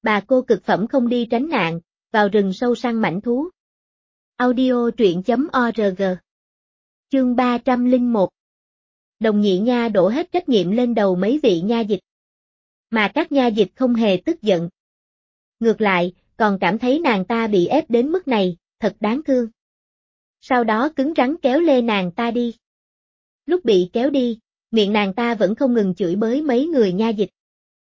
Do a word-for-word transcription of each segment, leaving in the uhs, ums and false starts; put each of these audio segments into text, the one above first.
Bà cô cực phẩm không đi tránh nạn, vào rừng sâu săn mãnh thú. Audio truyện chấm org. Chương ba trăm lẻ một. Đồng nhị nha đổ hết trách nhiệm lên đầu mấy vị nha dịch. Mà các nha dịch không hề tức giận. Ngược lại, còn cảm thấy nàng ta bị ép đến mức này, thật đáng thương. Sau đó cứng rắn kéo lê nàng ta đi. Lúc bị kéo đi, miệng nàng ta vẫn không ngừng chửi bới mấy người nha dịch.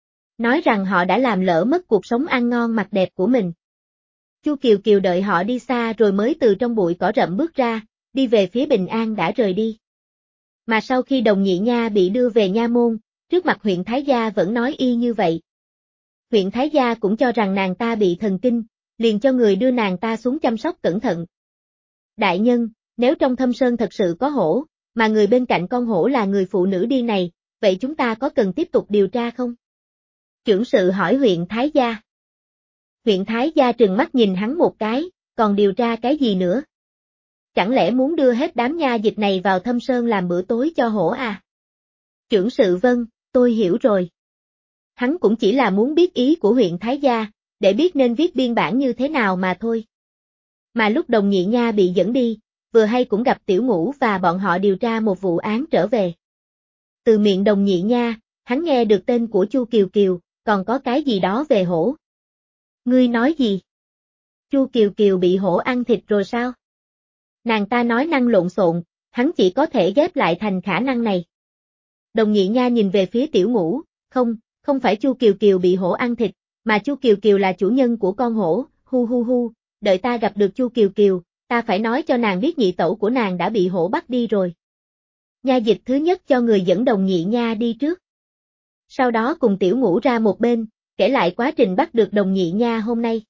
Nói rằng họ đã làm lỡ mất cuộc sống ăn ngon mặc đẹp của mình. Chu Kiều Kiều đợi họ đi xa rồi mới từ trong bụi cỏ rậm bước ra, đi về phía Bình An đã rời đi. Mà sau khi Đồng Nhị Nha bị đưa về nha môn, trước mặt huyện Thái Gia vẫn nói y như vậy. Huyện Thái Gia cũng cho rằng nàng ta bị thần kinh, liền cho người đưa nàng ta xuống chăm sóc cẩn thận. Đại nhân, nếu trong Thâm Sơn thật sự có hổ, mà người bên cạnh con hổ là người phụ nữ điên này, vậy chúng ta có cần tiếp tục điều tra không? Chưởng sự hỏi huyện Thái Gia. Huyện Thái Gia trừng mắt nhìn hắn một cái, còn điều tra cái gì nữa? Chẳng lẽ muốn đưa hết đám nha dịch này vào Thâm Sơn làm bữa tối cho hổ à? Chưởng sự vâng, tôi hiểu rồi. Hắn cũng chỉ là muốn biết ý của huyện Thái Gia, để biết nên viết biên bản như thế nào mà thôi. Mà lúc Đồng Nhị Nha bị dẫn đi, vừa hay cũng gặp Tiểu Ngũ và bọn họ điều tra một vụ án trở về. Từ miệng Đồng Nhị Nha, hắn nghe được tên của Chu Kiều Kiều, còn có cái gì đó về hổ. Ngươi nói gì? Chu Kiều Kiều bị hổ ăn thịt rồi sao? Nàng ta nói năng lộn xộn, hắn chỉ có thể ghép lại thành khả năng này. Đồng Nhị Nha nhìn về phía Tiểu Ngũ, không, không phải Chu Kiều Kiều bị hổ ăn thịt, mà Chu Kiều Kiều là chủ nhân của con hổ, hu hu hu, đợi ta gặp được Chu Kiều Kiều, ta phải nói cho nàng biết nhị tẩu của nàng đã bị hổ bắt đi rồi. Nha dịch thứ nhất cho người dẫn Đồng Nhị Nha đi trước. Sau đó cùng Tiểu Ngũ ra một bên, kể lại quá trình bắt được Đồng Nhị Nha hôm nay.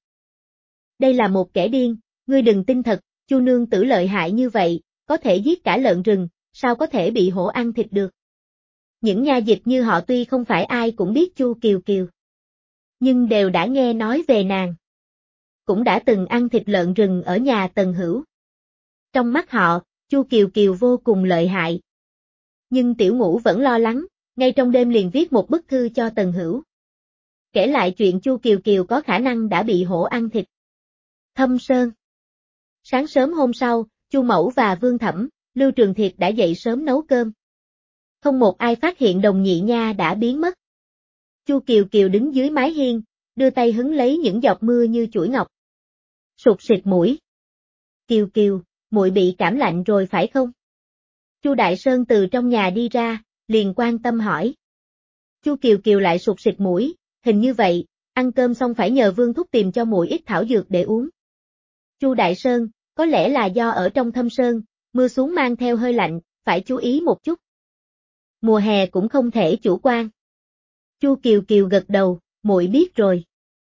Đây là một kẻ điên, ngươi đừng tin thật, Chu nương tử lợi hại như vậy, có thể giết cả lợn rừng, sao có thể bị hổ ăn thịt được. Những nha dịch như họ tuy không phải ai cũng biết Chu Kiều Kiều, nhưng đều đã nghe nói về nàng. Cũng đã từng ăn thịt lợn rừng ở nhà Tần Hữu. Trong mắt họ, Chu Kiều Kiều vô cùng lợi hại. Nhưng Tiểu Ngũ vẫn lo lắng, ngay trong đêm liền viết một bức thư cho Tần Hữu. Kể lại chuyện Chu Kiều Kiều có khả năng đã bị hổ ăn thịt. Thâm Sơn. Sáng sớm hôm sau, Chu Mẫu và Vương Thẩm, Lưu Trường Thiệt đã dậy sớm nấu cơm. Không một ai phát hiện Đồng Nhị Nha đã biến mất. Chu Kiều Kiều đứng dưới mái hiên, đưa tay hứng lấy những giọt mưa như chuỗi ngọc. Sụt sịt mũi. Kiều Kiều, muội bị cảm lạnh rồi phải không? Chu Đại Sơn từ trong nhà đi ra, liền quan tâm hỏi. Chu Kiều Kiều lại sụt sịt mũi, hình như vậy, ăn cơm xong phải nhờ Vương thúc tìm cho muội ít thảo dược để uống. Chu Đại Sơn, có lẽ là do ở trong Thâm Sơn, mưa xuống mang theo hơi lạnh, phải chú ý một chút. Mùa hè cũng không thể chủ quan. Chu Kiều Kiều gật đầu, muội biết rồi.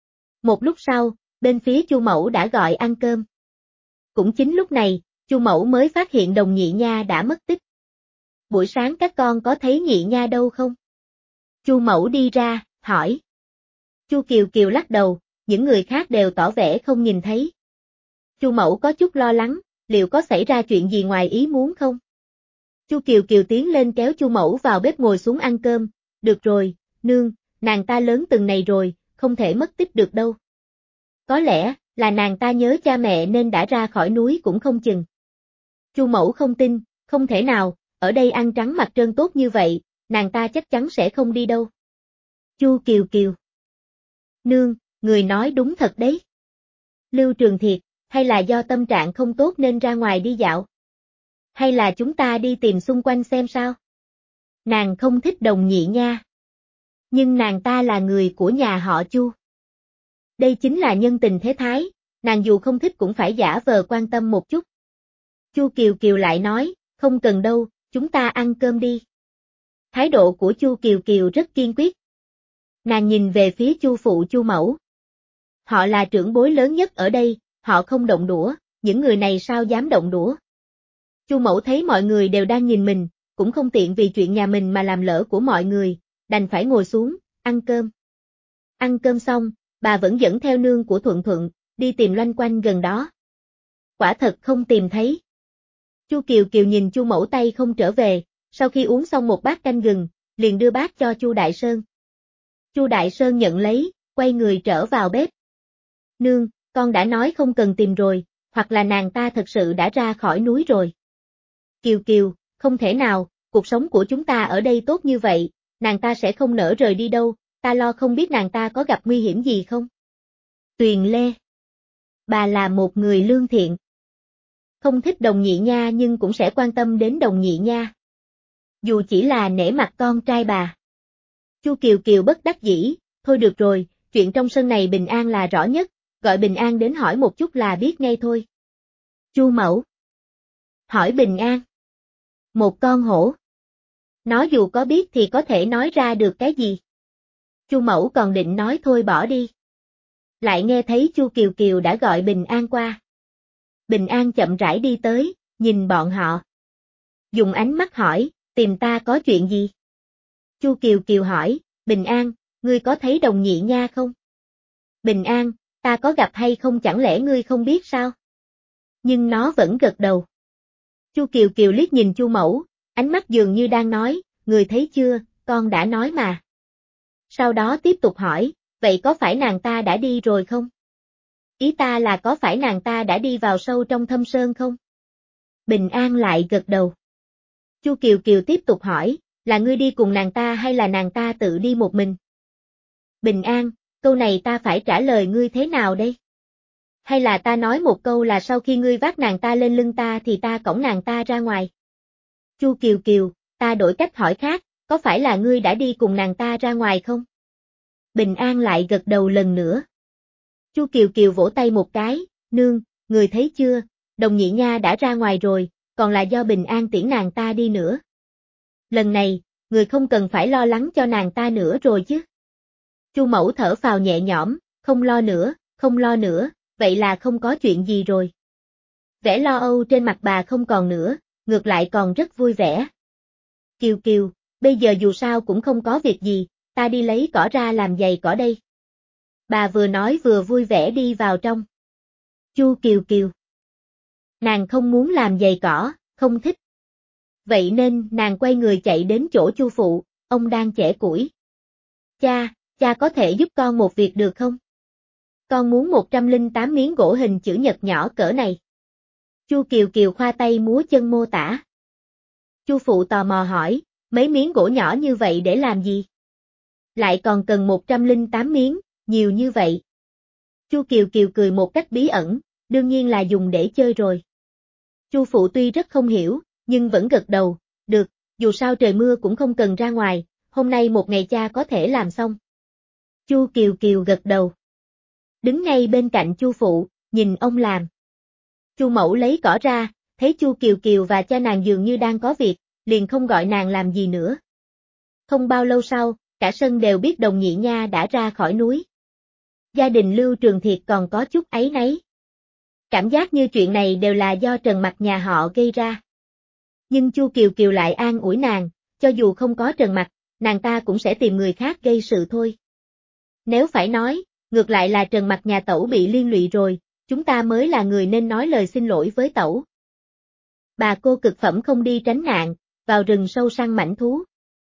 Một lúc sau, bên phía Chu Mẫu đã gọi ăn cơm. Cũng chính lúc này, Chu Mẫu mới phát hiện Đồng Nhị Nha đã mất tích. Buổi sáng các con có thấy Nhị Nha đâu không? Chu Mẫu đi ra, hỏi. Chu Kiều Kiều lắc đầu, những người khác đều tỏ vẻ không nhìn thấy. Chu Mẫu có chút lo lắng, liệu có xảy ra chuyện gì ngoài ý muốn không? Chu Kiều Kiều tiến lên kéo Chu Mẫu vào bếp ngồi xuống ăn cơm, được rồi, nương, nàng ta lớn từng này rồi, không thể mất tích được đâu. Có lẽ, là nàng ta nhớ cha mẹ nên đã ra khỏi núi cũng không chừng. Chu Mẫu không tin, không thể nào, ở đây ăn trắng mặt trơn tốt như vậy, nàng ta chắc chắn sẽ không đi đâu. Chu Kiều Kiều. Nương, người nói đúng thật đấy. Lưu Trường Thiệt, hay là do tâm trạng không tốt nên ra ngoài đi dạo? Hay là chúng ta đi tìm xung quanh xem sao? Nàng không thích Đồng Nhị Nha. Nhưng nàng ta là người của nhà họ Chu. Đây chính là nhân tình thế thái, nàng dù không thích cũng phải giả vờ quan tâm một chút. Chu Kiều Kiều lại nói, không cần đâu, chúng ta ăn cơm đi. Thái độ của Chu Kiều Kiều rất kiên quyết. Nàng nhìn về phía Chu phụ Chu Mẫu. Họ là trưởng bối lớn nhất ở đây, họ không động đũa, những người này sao dám động đũa. Chu Mẫu thấy mọi người đều đang nhìn mình, cũng không tiện vì chuyện nhà mình mà làm lỡ của mọi người, đành phải ngồi xuống, ăn cơm. Ăn cơm xong, bà vẫn dẫn theo nương của Thuận Thuận, đi tìm loanh quanh gần đó. Quả thật không tìm thấy. Chu Kiều Kiều nhìn Chu Mẫu tay không trở về, sau khi uống xong một bát canh gừng, liền đưa bát cho Chu Đại Sơn. Chu Đại Sơn nhận lấy, quay người trở vào bếp. Nương, con đã nói không cần tìm rồi, hoặc là nàng ta thật sự đã ra khỏi núi rồi. Kiều Kiều, không thể nào, cuộc sống của chúng ta ở đây tốt như vậy, nàng ta sẽ không nỡ rời đi đâu, ta lo không biết nàng ta có gặp nguy hiểm gì không. Tuyền Lê. Bà là một người lương thiện. Không thích Đồng Nhị Nha nhưng cũng sẽ quan tâm đến Đồng Nhị Nha. Dù chỉ là nể mặt con trai bà. Chu Kiều Kiều bất đắc dĩ, thôi được rồi, chuyện trong sân này Bình An là rõ nhất, gọi Bình An đến hỏi một chút là biết ngay thôi. Chu Mẫu. Hỏi Bình An. Một con hổ. Nó dù có biết thì có thể nói ra được cái gì. Chu Mẫu còn định nói thôi bỏ đi. Lại nghe thấy Chu Kiều Kiều đã gọi Bình An qua. Bình An chậm rãi đi tới, nhìn bọn họ. Dùng ánh mắt hỏi, tìm ta có chuyện gì? Chu Kiều Kiều hỏi, Bình An, ngươi có thấy Đồng Nhị Nha không? Bình An, ta có gặp hay không chẳng lẽ ngươi không biết sao? Nhưng nó vẫn gật đầu. Chu Kiều Kiều liếc nhìn Chu Mẫu, ánh mắt dường như đang nói, người thấy chưa, con đã nói mà. Sau đó tiếp tục hỏi, vậy có phải nàng ta đã đi rồi không? Ý ta là có phải nàng ta đã đi vào sâu trong thâm sơn không? Bình An lại gật đầu. Chu Kiều Kiều tiếp tục hỏi, là ngươi đi cùng nàng ta hay là nàng ta tự đi một mình? Bình An, câu này ta phải trả lời ngươi thế nào đây? Hay là ta nói một câu là sau khi ngươi vác nàng ta lên lưng ta thì ta cõng nàng ta ra ngoài? Chu Kiều Kiều, ta đổi cách hỏi khác, có phải là ngươi đã đi cùng nàng ta ra ngoài không? Bình An lại gật đầu lần nữa. Chu Kiều Kiều vỗ tay một cái, nương, người thấy chưa, Đồng Nhị Nha đã ra ngoài rồi, còn là do Bình An tiễn nàng ta đi nữa. Lần này, người không cần phải lo lắng cho nàng ta nữa rồi chứ. Chu Mẫu thở phào nhẹ nhõm, không lo nữa, không lo nữa, vậy là không có chuyện gì rồi. Vẻ lo âu trên mặt bà không còn nữa, ngược lại còn rất vui vẻ. Kiều Kiều, bây giờ dù sao cũng không có việc gì, ta đi lấy cỏ ra làm giày cỏ đây. Bà vừa nói vừa vui vẻ đi vào trong. Chu Kiều Kiều. Nàng không muốn làm giày cỏ, không thích. Vậy nên nàng quay người chạy đến chỗ Chu phụ, ông đang chẻ củi. Cha, cha có thể giúp con một việc được không? Con muốn một trăm lẻ tám miếng gỗ hình chữ nhật nhỏ cỡ này. Chu Kiều Kiều khoa tay múa chân mô tả. Chu phụ tò mò hỏi, mấy miếng gỗ nhỏ như vậy để làm gì? Lại còn cần một trăm lẻ tám miếng, nhiều như vậy. Chu Kiều Kiều cười một cách bí ẩn, đương nhiên là dùng để chơi rồi. Chu phụ tuy rất không hiểu, nhưng vẫn gật đầu, được, dù sao trời mưa cũng không cần ra ngoài, hôm nay một ngày cha có thể làm xong. Chu Kiều Kiều gật đầu. Đứng ngay bên cạnh Chu phụ, nhìn ông làm. Chu Mẫu lấy cỏ ra, thấy Chu Kiều Kiều và cha nàng dường như đang có việc, liền không gọi nàng làm gì nữa. Không bao lâu sau, cả sân đều biết Đồng Nhị Nha đã ra khỏi núi. Gia đình Lưu Trường Thiệt còn có chút áy náy. Cảm giác như chuyện này đều là do Trần Mặc nhà họ gây ra. Nhưng Chu Kiều Kiều lại an ủi nàng, cho dù không có Trần Mặc, nàng ta cũng sẽ tìm người khác gây sự thôi. Nếu phải nói, ngược lại là Trần Mặc nhà Tẩu bị liên lụy rồi, chúng ta mới là người nên nói lời xin lỗi với Tẩu. Bà cô cực phẩm không đi tránh nạn, vào rừng sâu săn mãnh thú.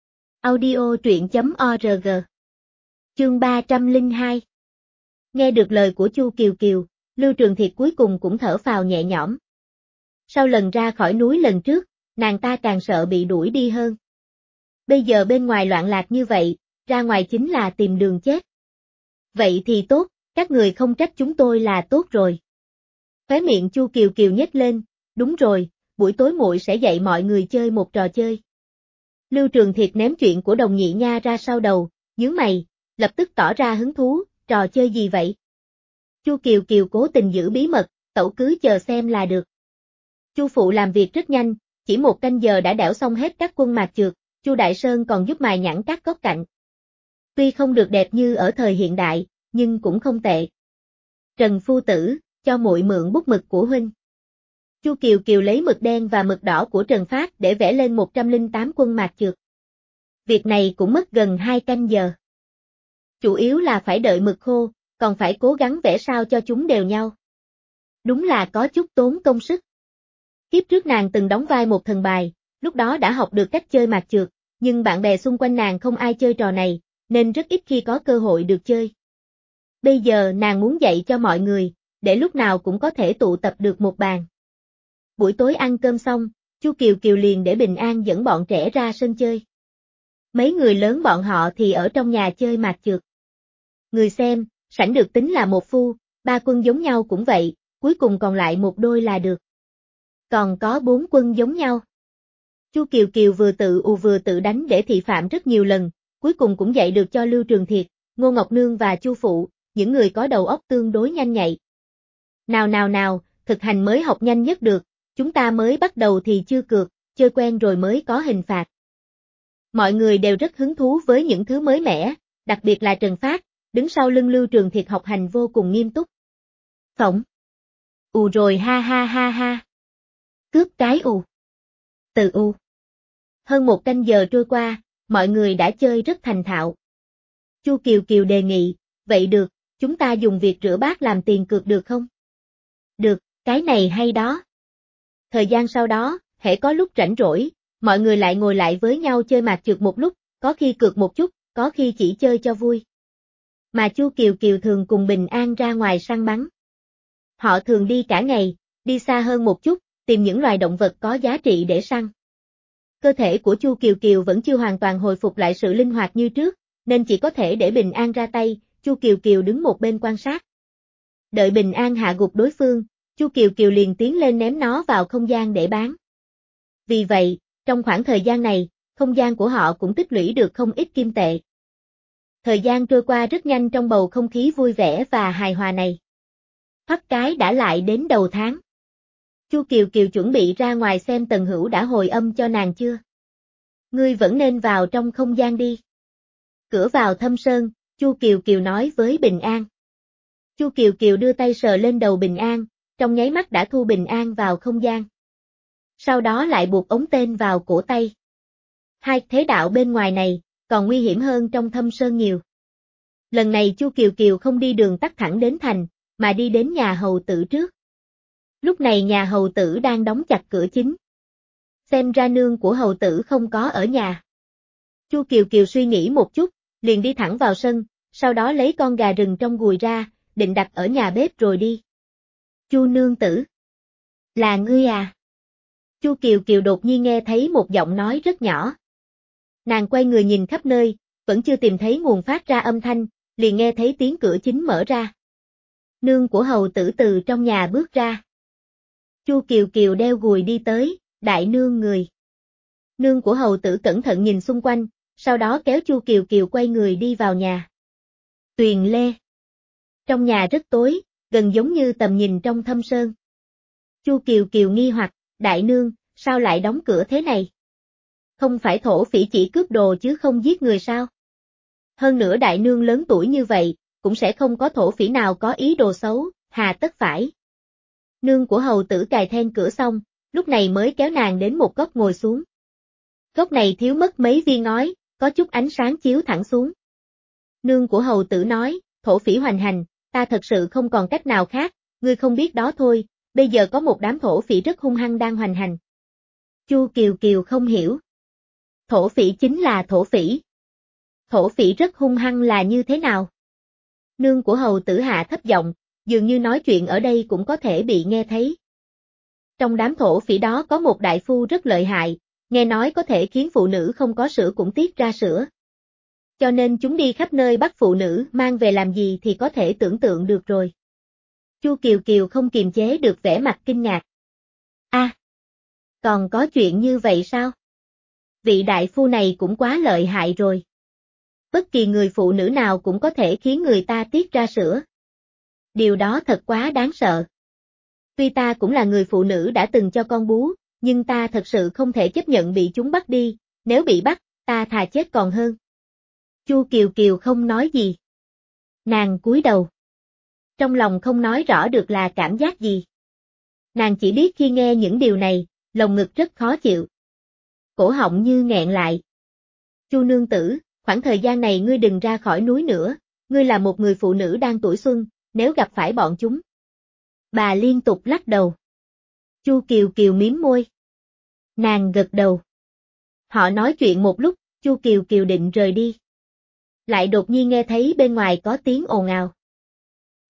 Audio truyện chấm org. Chương ba trăm lẻ hai. Nghe được lời của Chu Kiều Kiều, Lưu Trường Thiệt cuối cùng cũng thở phào nhẹ nhõm. Sau lần ra khỏi núi lần trước, nàng ta càng sợ bị đuổi đi hơn. Bây giờ bên ngoài loạn lạc như vậy, ra ngoài chính là tìm đường chết. Vậy thì tốt, các người không trách chúng tôi là tốt rồi. Khóe miệng Chu Kiều Kiều nhếch lên, đúng rồi, buổi tối muội sẽ dạy mọi người chơi một trò chơi. Lưu Trường Thiệt ném chuyện của Đồng Nhị Nha ra sau đầu, nhướng mày, lập tức tỏ ra hứng thú, trò chơi gì vậy? Chu Kiều Kiều cố tình giữ bí mật, Tẩu cứ chờ xem là được. Chu phụ làm việc rất nhanh, chỉ một canh giờ đã đẽo xong hết các quân mạc trượt, Chu Đại Sơn còn giúp mài nhẵn các góc cạnh. Tuy không được đẹp như ở thời hiện đại, nhưng cũng không tệ. Trần phu tử, cho muội mượn bút mực của huynh. Chu Kiều Kiều lấy mực đen và mực đỏ của Trần Phát để vẽ lên một trăm lẻ tám quân mạc trượt. Việc này cũng mất gần hai canh giờ. Chủ yếu là phải đợi mực khô, còn phải cố gắng vẽ sao cho chúng đều nhau. Đúng là có chút tốn công sức. Kiếp trước nàng từng đóng vai một thần bài, lúc đó đã học được cách chơi mạc trượt, nhưng bạn bè xung quanh nàng không ai chơi trò này, nên rất ít khi có cơ hội được chơi. Bây giờ nàng muốn dạy cho mọi người, để lúc nào cũng có thể tụ tập được một bàn. Buổi tối ăn cơm xong, Chu Kiều Kiều liền để Bình An dẫn bọn trẻ ra sân chơi. Mấy người lớn bọn họ thì ở trong nhà chơi mạt chược. Người xem, sảnh được tính là một phu, ba quân giống nhau cũng vậy, cuối cùng còn lại một đôi là được. Còn có bốn quân giống nhau. Chu Kiều Kiều vừa tự ù vừa tự đánh để thị phạm rất nhiều lần, cuối cùng cũng dạy được cho Lưu Trường Thiệt, Ngô Ngọc Nương và Chu Phụ, những người có đầu óc tương đối nhanh nhạy. Nào nào nào, thực hành mới học nhanh nhất được, chúng ta mới bắt đầu thì chưa cược, chơi quen rồi mới có hình phạt. Mọi người đều rất hứng thú với những thứ mới mẻ, đặc biệt là Trần Phát, đứng sau lưng Lưu Trường Thiệt học hành vô cùng nghiêm túc. Phỏng. Ù rồi ha ha ha ha. Cướp cái ù. Từ ù. Hơn một canh giờ trôi qua, mọi người đã chơi rất thành thạo. Chu Kiều Kiều đề nghị, vậy được, chúng ta dùng việc rửa bát làm tiền cược được không? Được, cái này hay đó. Thời gian sau đó, hễ có lúc rảnh rỗi, mọi người lại ngồi lại với nhau chơi mạt chược một lúc, có khi cược một chút, có khi chỉ chơi cho vui. Mà Chu Kiều Kiều thường cùng Bình An ra ngoài săn bắn. Họ thường đi cả ngày, đi xa hơn một chút, tìm những loài động vật có giá trị để săn. Cơ thể của Chu Kiều Kiều vẫn chưa hoàn toàn hồi phục lại sự linh hoạt như trước, nên chỉ có thể để Bình An ra tay, Chu Kiều Kiều đứng một bên quan sát. Đợi Bình An hạ gục đối phương, Chu Kiều Kiều liền tiến lên ném nó vào không gian để bán. Vì vậy, trong khoảng thời gian này, không gian của họ cũng tích lũy được không ít kim tệ. Thời gian trôi qua rất nhanh trong bầu không khí vui vẻ và hài hòa này. Thoát cái đã lại đến đầu tháng. Chu Kiều Kiều chuẩn bị ra ngoài xem Tần Hữu đã hồi âm cho nàng chưa. Ngươi vẫn nên vào trong không gian đi. Cửa vào thâm sơn, Chu Kiều Kiều nói với Bình An. Chu Kiều Kiều đưa tay sờ lên đầu Bình An, trong nháy mắt đã thu Bình An vào không gian. Sau đó lại buộc ống tên vào cổ tay. Hai thế đạo bên ngoài này, còn nguy hiểm hơn trong thâm sơn nhiều. Lần này Chu Kiều Kiều không đi đường tắt thẳng đến thành, mà đi đến nhà hầu tử trước. Lúc này nhà hầu tử đang đóng chặt cửa chính. Xem ra nương của hầu tử không có ở nhà. Chu Kiều Kiều suy nghĩ một chút, liền đi thẳng vào sân, sau đó lấy con gà rừng trong gùi ra, định đặt ở nhà bếp rồi đi. Chu nương tử. Là ngươi à? Chu Kiều Kiều đột nhiên nghe thấy một giọng nói rất nhỏ. Nàng quay người nhìn khắp nơi, vẫn chưa tìm thấy nguồn phát ra âm thanh, liền nghe thấy tiếng cửa chính mở ra. Nương của hầu tử từ trong nhà bước ra. Chu Kiều Kiều đeo gùi đi tới, đại nương người. Nương của hầu tử cẩn thận nhìn xung quanh, sau đó kéo Chu Kiều Kiều quay người đi vào nhà. Tuyền Lê. Trong nhà rất tối, gần giống như tầm nhìn trong thâm sơn. Chu Kiều Kiều nghi hoặc, đại nương, sao lại đóng cửa thế này? Không phải thổ phỉ chỉ cướp đồ chứ không giết người sao? Hơn nữa đại nương lớn tuổi như vậy, cũng sẽ không có thổ phỉ nào có ý đồ xấu, hà tất phải. Nương của hầu tử cài then cửa xong, lúc này mới kéo nàng đến một góc ngồi xuống. Góc này thiếu mất mấy viên ngói, có chút ánh sáng chiếu thẳng xuống. Nương của hầu tử nói, thổ phỉ hoành hành, ta thật sự không còn cách nào khác, ngươi không biết đó thôi, bây giờ có một đám thổ phỉ rất hung hăng đang hoành hành. Chu Kiều Kiều không hiểu. Thổ phỉ chính là thổ phỉ. Thổ phỉ rất hung hăng là như thế nào? Nương của hầu tử hạ thấp giọng, dường như nói chuyện ở đây cũng có thể bị nghe thấy. Trong đám thổ phỉ đó có một đại phu rất lợi hại, nghe nói có thể khiến phụ nữ không có sữa cũng tiết ra sữa. Cho nên chúng đi khắp nơi bắt phụ nữ mang về làm gì thì có thể tưởng tượng được rồi. Chu Kiều Kiều không kiềm chế được vẻ mặt kinh ngạc. A, à, còn có chuyện như vậy sao? Vị đại phu này cũng quá lợi hại rồi. Bất kỳ người phụ nữ nào cũng có thể khiến người ta tiết ra sữa. Điều đó thật quá đáng sợ. Tuy ta cũng là người phụ nữ đã từng cho con bú, nhưng ta thật sự không thể chấp nhận bị chúng bắt đi, nếu bị bắt, ta thà chết còn hơn. Chu Kiều Kiều không nói gì. Nàng cúi đầu. Trong lòng không nói rõ được là cảm giác gì. Nàng chỉ biết khi nghe những điều này, lồng ngực rất khó chịu. Cổ họng như nghẹn lại. Chu nương tử, khoảng thời gian này ngươi đừng ra khỏi núi nữa, ngươi là một người phụ nữ đang tuổi xuân, nếu gặp phải bọn chúng. Bà liên tục lắc đầu. Chu Kiều Kiều mím môi. Nàng gật đầu. Họ nói chuyện một lúc, Chu Kiều Kiều định rời đi. Lại đột nhiên nghe thấy bên ngoài có tiếng ồn ào.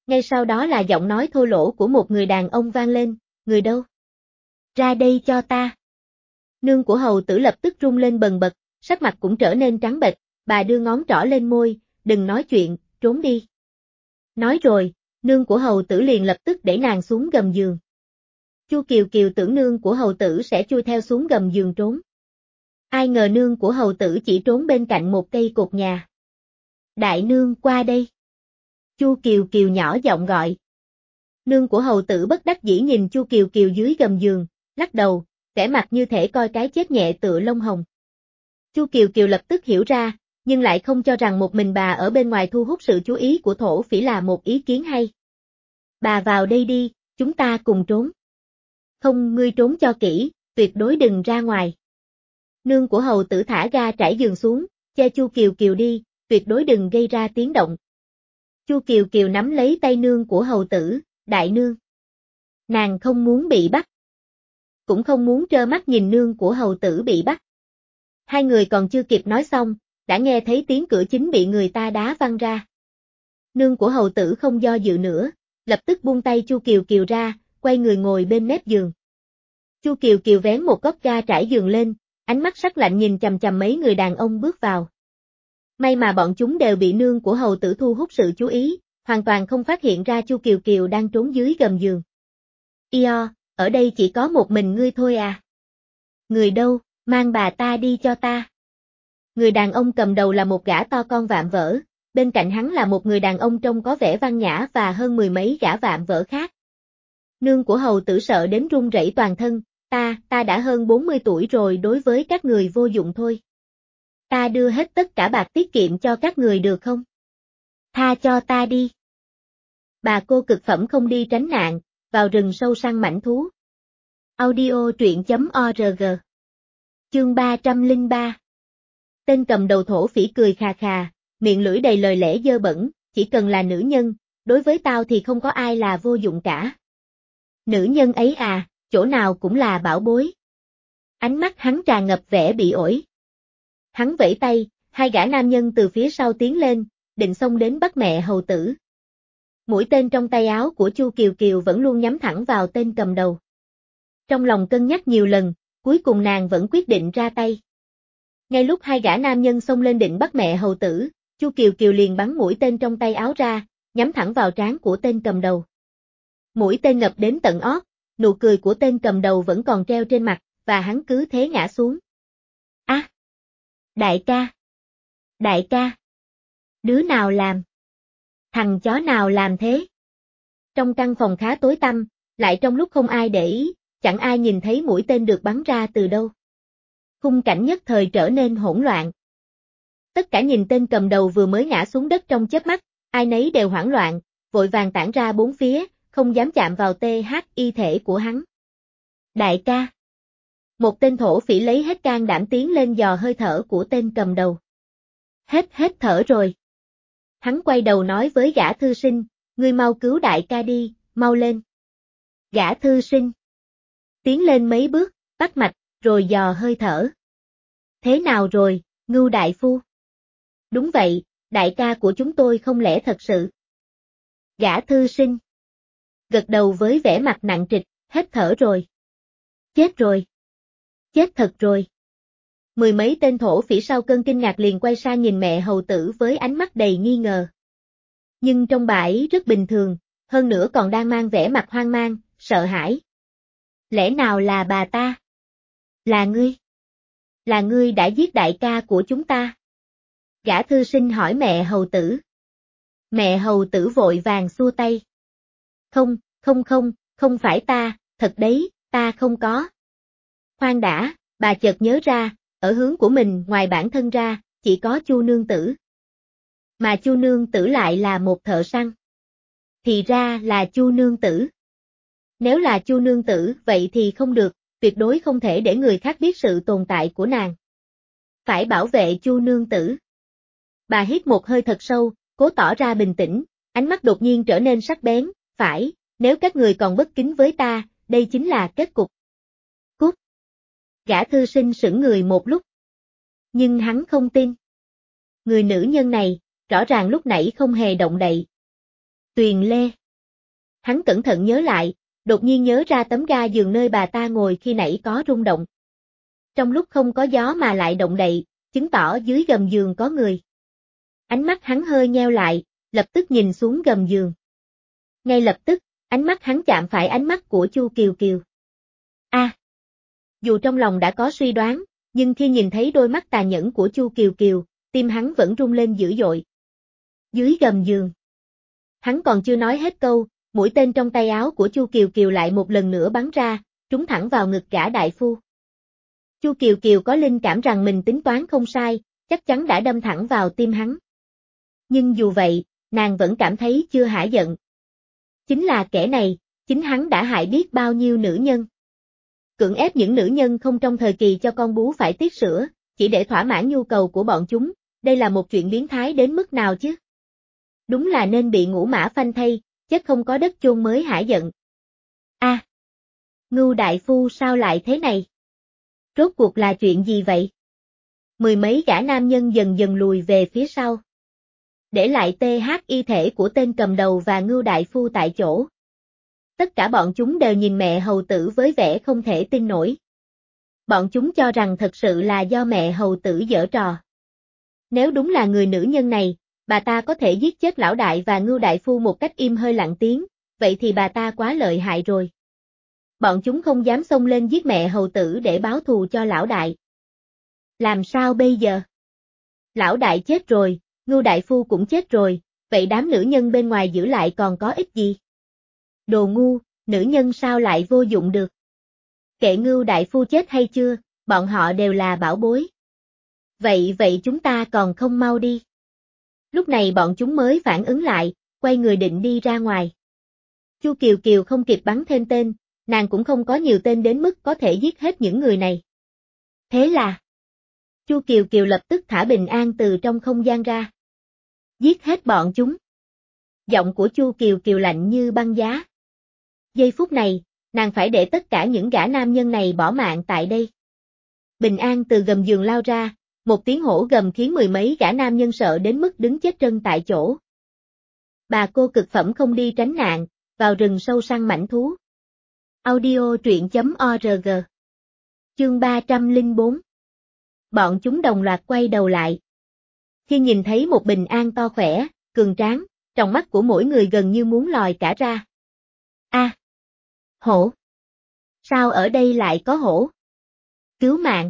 Ngay sau đó là giọng nói thô lỗ của một người đàn ông vang lên, người đâu? Ra đây cho ta. Nương của hầu tử lập tức run lên bần bật, sắc mặt cũng trở nên trắng bệch, bà đưa ngón trỏ lên môi, đừng nói chuyện, trốn đi. Nói rồi, nương của hầu tử liền lập tức đẩy nàng xuống gầm giường. Chu Kiều Kiều tưởng nương của hầu tử sẽ chui theo xuống gầm giường trốn. Ai ngờ nương của hầu tử chỉ trốn bên cạnh một cây cột nhà. Đại nương qua đây. Chu Kiều Kiều nhỏ giọng gọi. Nương của hầu tử bất đắc dĩ nhìn Chu Kiều Kiều dưới gầm giường, lắc đầu, vẻ mặt như thể coi cái chết nhẹ tựa lông hồng. Chu Kiều Kiều lập tức hiểu ra, nhưng lại không cho rằng một mình bà ở bên ngoài thu hút sự chú ý của thổ phỉ là một ý kiến hay. Bà vào đây đi, chúng ta cùng trốn. Không, ngươi trốn cho kỹ, tuyệt đối đừng ra ngoài. Nương của hầu tử thả ga trải giường xuống, che Chu Kiều Kiều đi, tuyệt đối đừng gây ra tiếng động. Chu Kiều Kiều nắm lấy tay nương của hầu tử, đại nương. Nàng không muốn bị bắt. Cũng không muốn trơ mắt nhìn nương của hầu tử bị bắt. Hai người còn chưa kịp nói xong, đã nghe thấy tiếng cửa chính bị người ta đá văng ra. Nương của hầu tử không do dự nữa, lập tức buông tay Chu Kiều Kiều ra, quay người ngồi bên mép giường. Chu Kiều Kiều vén một góc ga trải giường lên, ánh mắt sắc lạnh nhìn chằm chằm mấy người đàn ông bước vào. May mà bọn chúng đều bị nương của hầu tử thu hút sự chú ý, hoàn toàn không phát hiện ra Chu Kiều Kiều đang trốn dưới gầm giường. Io, ở đây chỉ có một mình ngươi thôi à? Người đâu, mang bà ta đi cho ta. Người đàn ông cầm đầu là một gã to con vạm vỡ, bên cạnh hắn là một người đàn ông trông có vẻ văn nhã và hơn mười mấy gã vạm vỡ khác. Nương của hầu tử sợ đến run rẩy toàn thân, ta, ta đã hơn bốn mươi tuổi rồi, đối với các người vô dụng thôi. Ta đưa hết tất cả bạc tiết kiệm cho các người được không? Tha cho ta đi. Bà cô cực phẩm không đi tránh nạn, vào rừng sâu săn mãnh thú. Audio truyện chấm org. Chương ba trăm lẻ ba. Tên cầm đầu thổ phỉ cười khà khà, miệng lưỡi đầy lời lẽ dơ bẩn, chỉ cần là nữ nhân, đối với tao thì không có ai là vô dụng cả. Nữ nhân ấy à, chỗ nào cũng là bảo bối. Ánh mắt hắn tràn ngập vẻ bị ổi. Hắn vẫy tay, hai gã nam nhân từ phía sau tiến lên, định xông đến bắt mẹ hầu tử. Mũi tên trong tay áo của Chu Kiều Kiều vẫn luôn nhắm thẳng vào tên cầm đầu. Trong lòng cân nhắc nhiều lần, cuối cùng nàng vẫn quyết định ra tay. Ngay lúc hai gã nam nhân xông lên định bắt mẹ hầu tử, Chu Kiều Kiều liền bắn mũi tên trong tay áo ra, nhắm thẳng vào trán của tên cầm đầu. Mũi tên ngập đến tận ót, nụ cười của tên cầm đầu vẫn còn treo trên mặt, và hắn cứ thế ngã xuống. Á! À, đại ca! Đại ca! Đứa nào làm? Thằng chó nào làm thế? Trong căn phòng khá tối tăm, lại trong lúc không ai để ý, chẳng ai nhìn thấy mũi tên được bắn ra từ đâu. Khung cảnh nhất thời trở nên hỗn loạn. Tất cả nhìn tên cầm đầu vừa mới ngã xuống đất trong chớp mắt, ai nấy đều hoảng loạn, vội vàng tản ra bốn phía, không dám chạm vào tê hát y thể của hắn. Đại ca! Một tên thổ phỉ lấy hết can đảm tiến lên dò hơi thở của tên cầm đầu. Hết hết thở rồi. Hắn quay đầu nói với gã thư sinh, ngươi mau cứu đại ca đi, mau lên. Gã thư sinh tiến lên mấy bước, bắt mạch, rồi dò hơi thở. Thế nào rồi, Ngưu đại phu? Đúng vậy, đại ca của chúng tôi không lẽ thật sự. Gã thư sinh gật đầu với vẻ mặt nặng trịch, hết thở rồi. Chết rồi. Chết thật rồi. Mười mấy tên thổ phỉ sau cơn kinh ngạc liền quay sang nhìn mẹ hầu tử với ánh mắt đầy nghi ngờ. Nhưng trong bà ấy rất bình thường, hơn nữa còn đang mang vẻ mặt hoang mang, sợ hãi. Lẽ nào là bà ta? Là ngươi? Là ngươi đã giết đại ca của chúng ta? Gã thư sinh hỏi mẹ hầu tử. Mẹ hầu tử vội vàng xua tay. Không, không không, không phải ta, thật đấy, ta không có. Khoan đã, bà chợt nhớ ra, ở hướng của mình ngoài bản thân ra, chỉ có Chu nương tử. Mà Chu nương tử lại là một thợ săn. Thì ra là Chu nương tử. Nếu là Chu nương tử vậy thì không được, tuyệt đối không thể để người khác biết sự tồn tại của nàng. Phải bảo vệ Chu nương tử. Bà hít một hơi thật sâu, cố tỏ ra bình tĩnh, ánh mắt đột nhiên trở nên sắc bén, phải, nếu các người còn bất kính với ta, đây chính là kết cục. Cút. Gã thư sinh sững người một lúc. Nhưng hắn không tin. Người nữ nhân này, rõ ràng lúc nãy không hề động đậy. Tuyền Lê. Hắn cẩn thận nhớ lại, đột nhiên nhớ ra tấm ga giường nơi bà ta ngồi khi nãy có rung động. Trong lúc không có gió mà lại động đậy, chứng tỏ dưới gầm giường có người. Ánh mắt hắn hơi nheo lại, lập tức nhìn xuống gầm giường. Ngay lập tức, ánh mắt hắn chạm phải ánh mắt của Chu Kiều Kiều. A. À, dù trong lòng đã có suy đoán, nhưng khi nhìn thấy đôi mắt tà nhẫn của Chu Kiều Kiều, tim hắn vẫn rung lên dữ dội. Dưới gầm giường. Hắn còn chưa nói hết câu, mũi tên trong tay áo của Chu Kiều Kiều lại một lần nữa bắn ra, trúng thẳng vào ngực gã đại phu. Chu Kiều Kiều có linh cảm rằng mình tính toán không sai, chắc chắn đã đâm thẳng vào tim hắn. Nhưng dù vậy, nàng vẫn cảm thấy chưa hả giận. Chính là kẻ này, chính hắn đã hại biết bao nhiêu nữ nhân. Cưỡng ép những nữ nhân không trong thời kỳ cho con bú phải tiết sữa, chỉ để thỏa mãn nhu cầu của bọn chúng, đây là một chuyện biến thái đến mức nào chứ? Đúng là nên bị ngũ mã phanh thay, chết không có đất chôn mới hả giận. A, à, Ngưu đại phu sao lại thế này? Rốt cuộc là chuyện gì vậy? Mười mấy gã nam nhân dần dần lùi về phía sau. Để lại tê hát y thể của tên cầm đầu và Ngưu đại phu tại chỗ. Tất cả bọn chúng đều nhìn mẹ hầu tử với vẻ không thể tin nổi. Bọn chúng cho rằng thật sự là do mẹ hầu tử giở trò. Nếu đúng là người nữ nhân này, bà ta có thể giết chết lão đại và Ngưu đại phu một cách im hơi lặng tiếng, vậy thì bà ta quá lợi hại rồi. Bọn chúng không dám xông lên giết mẹ hầu tử để báo thù cho lão đại. Làm sao bây giờ? Lão đại chết rồi, Ngưu đại phu cũng chết rồi, vậy đám nữ nhân bên ngoài giữ lại còn có ích gì? Đồ ngu, nữ nhân sao lại vô dụng được? Kệ Ngưu đại phu chết hay chưa, bọn họ đều là bảo bối. Vậy vậy chúng ta còn không mau đi. Lúc này bọn chúng mới phản ứng lại, quay người định đi ra ngoài. Chu Kiều Kiều không kịp bắn thêm tên, nàng cũng không có nhiều tên đến mức có thể giết hết những người này. Thế là, Chu Kiều Kiều lập tức thả Bình An từ trong không gian ra. Giết hết bọn chúng. Giọng của Chu Kiều Kiều lạnh như băng giá. Giây phút này, nàng phải để tất cả những gã nam nhân này bỏ mạng tại đây. Bình An từ gầm giường lao ra, một tiếng hổ gầm khiến mười mấy gã nam nhân sợ đến mức đứng chết trân tại chỗ. Bà cô cực phẩm không đi tránh nạn, vào rừng sâu săn mãnh thú. Audio truyện chấm org. Chương ba trăm lẻ bốn. Bọn chúng đồng loạt quay đầu lại. Khi nhìn thấy một Bình An to khỏe, cường tráng, trong mắt của mỗi người gần như muốn lòi cả ra. A, à, hổ. Sao ở đây lại có hổ? Cứu mạng.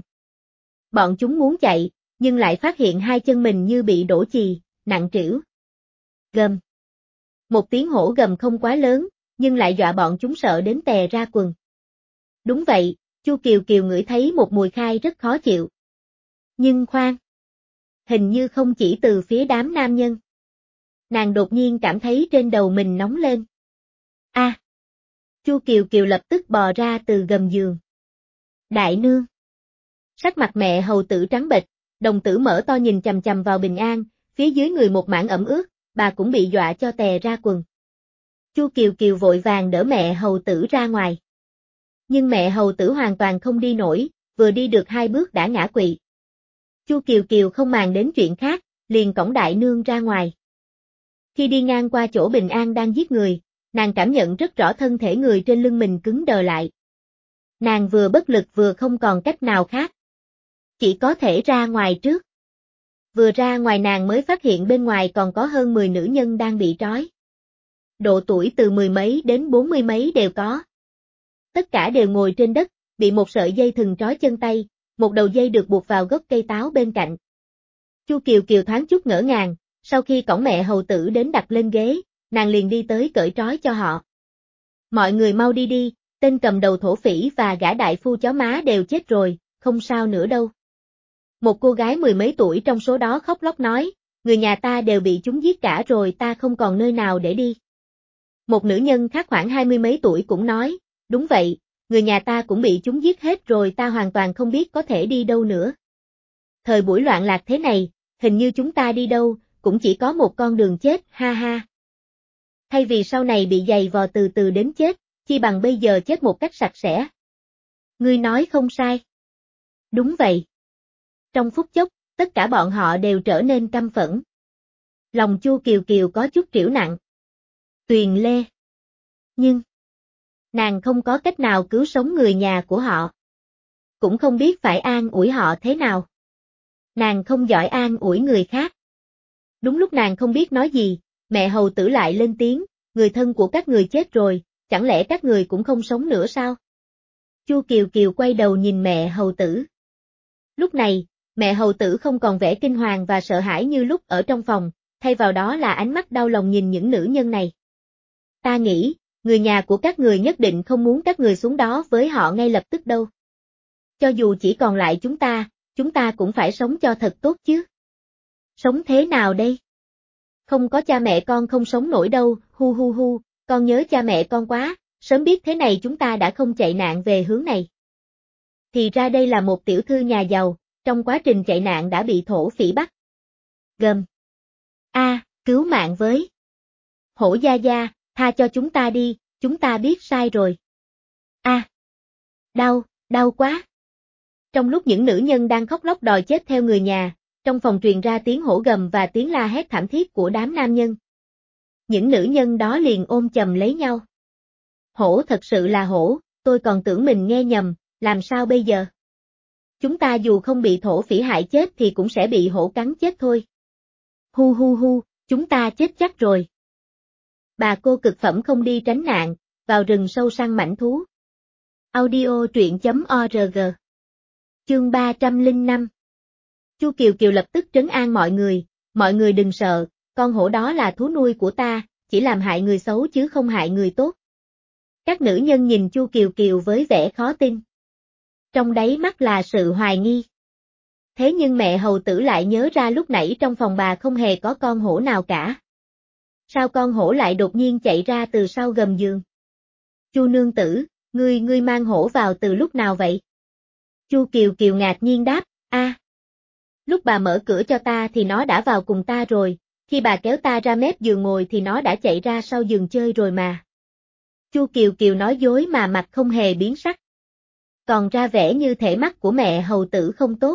Bọn chúng muốn chạy, nhưng lại phát hiện hai chân mình như bị đổ chì, nặng trĩu. Gầm. Một tiếng hổ gầm không quá lớn, nhưng lại dọa bọn chúng sợ đến tè ra quần. Đúng vậy, Chu Kiều Kiều ngửi thấy một mùi khai rất khó chịu. Nhưng khoan. Hình như không chỉ từ phía đám nam nhân. Nàng đột nhiên cảm thấy trên đầu mình nóng lên. A. À, Chu Kiều Kiều lập tức bò ra từ gầm giường. Đại nương. Sắc mặt mẹ hầu tử trắng bệch, đồng tử mở to nhìn chằm chằm vào Bình An, phía dưới người một mảng ẩm ướt, bà cũng bị dọa cho tè ra quần. Chu Kiều Kiều vội vàng đỡ mẹ hầu tử ra ngoài. Nhưng mẹ hầu tử hoàn toàn không đi nổi, vừa đi được hai bước đã ngã quỵ. Chu Kiều Kiều không màng đến chuyện khác, liền cõng đại nương ra ngoài. Khi đi ngang qua chỗ Bình An đang giết người, nàng cảm nhận rất rõ thân thể người trên lưng mình cứng đờ lại. Nàng vừa bất lực vừa không còn cách nào khác. Chỉ có thể ra ngoài trước. Vừa ra ngoài nàng mới phát hiện bên ngoài còn có hơn mười nữ nhân đang bị trói. Độ tuổi từ mười mấy đến bốn mươi mấy đều có. Tất cả đều ngồi trên đất, bị một sợi dây thừng trói chân tay, một đầu dây được buộc vào gốc cây táo bên cạnh. Chu Kiều Kiều thoáng chút ngỡ ngàng, sau khi cõng mẹ hầu tử đến đặt lên ghế, nàng liền đi tới cởi trói cho họ. Mọi người mau đi đi, tên cầm đầu thổ phỉ và gã đại phu chó má đều chết rồi, không sao nữa đâu. Một cô gái mười mấy tuổi trong số đó khóc lóc nói, người nhà ta đều bị chúng giết cả rồi, ta không còn nơi nào để đi. Một nữ nhân khác khoảng hai mươi mấy tuổi cũng nói, đúng vậy, người nhà ta cũng bị chúng giết hết rồi, ta hoàn toàn không biết có thể đi đâu nữa. Thời buổi loạn lạc thế này, hình như chúng ta đi đâu, cũng chỉ có một con đường chết, ha ha. Thay vì sau này bị giày vò từ từ đến chết, chi bằng bây giờ chết một cách sạch sẽ. Ngươi nói không sai. Đúng vậy. Trong phút chốc, tất cả bọn họ đều trở nên căm phẫn. Lòng Chu Kiều Kiều có chút trĩu nặng. Tuyền Lê. Nhưng, nàng không có cách nào cứu sống người nhà của họ. Cũng không biết phải an ủi họ thế nào. Nàng không giỏi an ủi người khác. Đúng lúc nàng không biết nói gì, mẹ hầu tử lại lên tiếng, người thân của các người chết rồi, chẳng lẽ các người cũng không sống nữa sao? Chu Kiều Kiều quay đầu nhìn mẹ hầu tử. Lúc này, mẹ hầu tử không còn vẻ kinh hoàng và sợ hãi như lúc ở trong phòng, thay vào đó là ánh mắt đau lòng nhìn những nữ nhân này. Ta nghĩ, người nhà của các người nhất định không muốn các người xuống đó với họ ngay lập tức đâu. Cho dù chỉ còn lại chúng ta, chúng ta cũng phải sống cho thật tốt chứ. Sống thế nào đây? Không có cha mẹ con không sống nổi đâu, hu hu hu, con nhớ cha mẹ con quá, sớm biết thế này chúng ta đã không chạy nạn về hướng này. Thì ra đây là một tiểu thư nhà giàu, trong quá trình chạy nạn đã bị thổ phỉ bắt. Gầm. A, à, cứu mạng với. Hổ gia gia, tha cho chúng ta đi, chúng ta biết sai rồi. A. À, đau, đau quá. Trong lúc những nữ nhân đang khóc lóc đòi chết theo người nhà, trong phòng truyền ra tiếng hổ gầm và tiếng la hét thảm thiết của đám nam nhân. Những nữ nhân đó liền ôm chầm lấy nhau. Hổ thật sự là hổ, tôi còn tưởng mình nghe nhầm, làm sao bây giờ? Chúng ta dù không bị thổ phỉ hại chết thì cũng sẽ bị hổ cắn chết thôi. Hu hu hu, chúng ta chết chắc rồi. Bà cô cực phẩm không đi tránh nạn, vào rừng sâu săn mãnh thú. Audio truyện chấm org. Chương ba trăm lẻ năm. Chu Kiều Kiều lập tức trấn an mọi người, mọi người đừng sợ, con hổ đó là thú nuôi của ta, chỉ làm hại người xấu chứ không hại người tốt. Các nữ nhân nhìn Chu Kiều Kiều với vẻ khó tin. Trong đáy mắt là sự hoài nghi. Thế nhưng mẹ hầu tử lại nhớ ra lúc nãy trong phòng bà không hề có con hổ nào cả. Sao con hổ lại đột nhiên chạy ra từ sau gầm giường? Chu nương tử, ngươi ngươi mang hổ vào từ lúc nào vậy? Chu Kiều Kiều ngạc nhiên đáp, a, lúc bà mở cửa cho ta thì nó đã vào cùng ta rồi, khi bà kéo ta ra mép giường ngồi thì nó đã chạy ra sau giường chơi rồi mà. Chu Kiều Kiều nói dối mà mặt không hề biến sắc. Còn ra vẻ như thể mắt của mẹ hầu tử không tốt.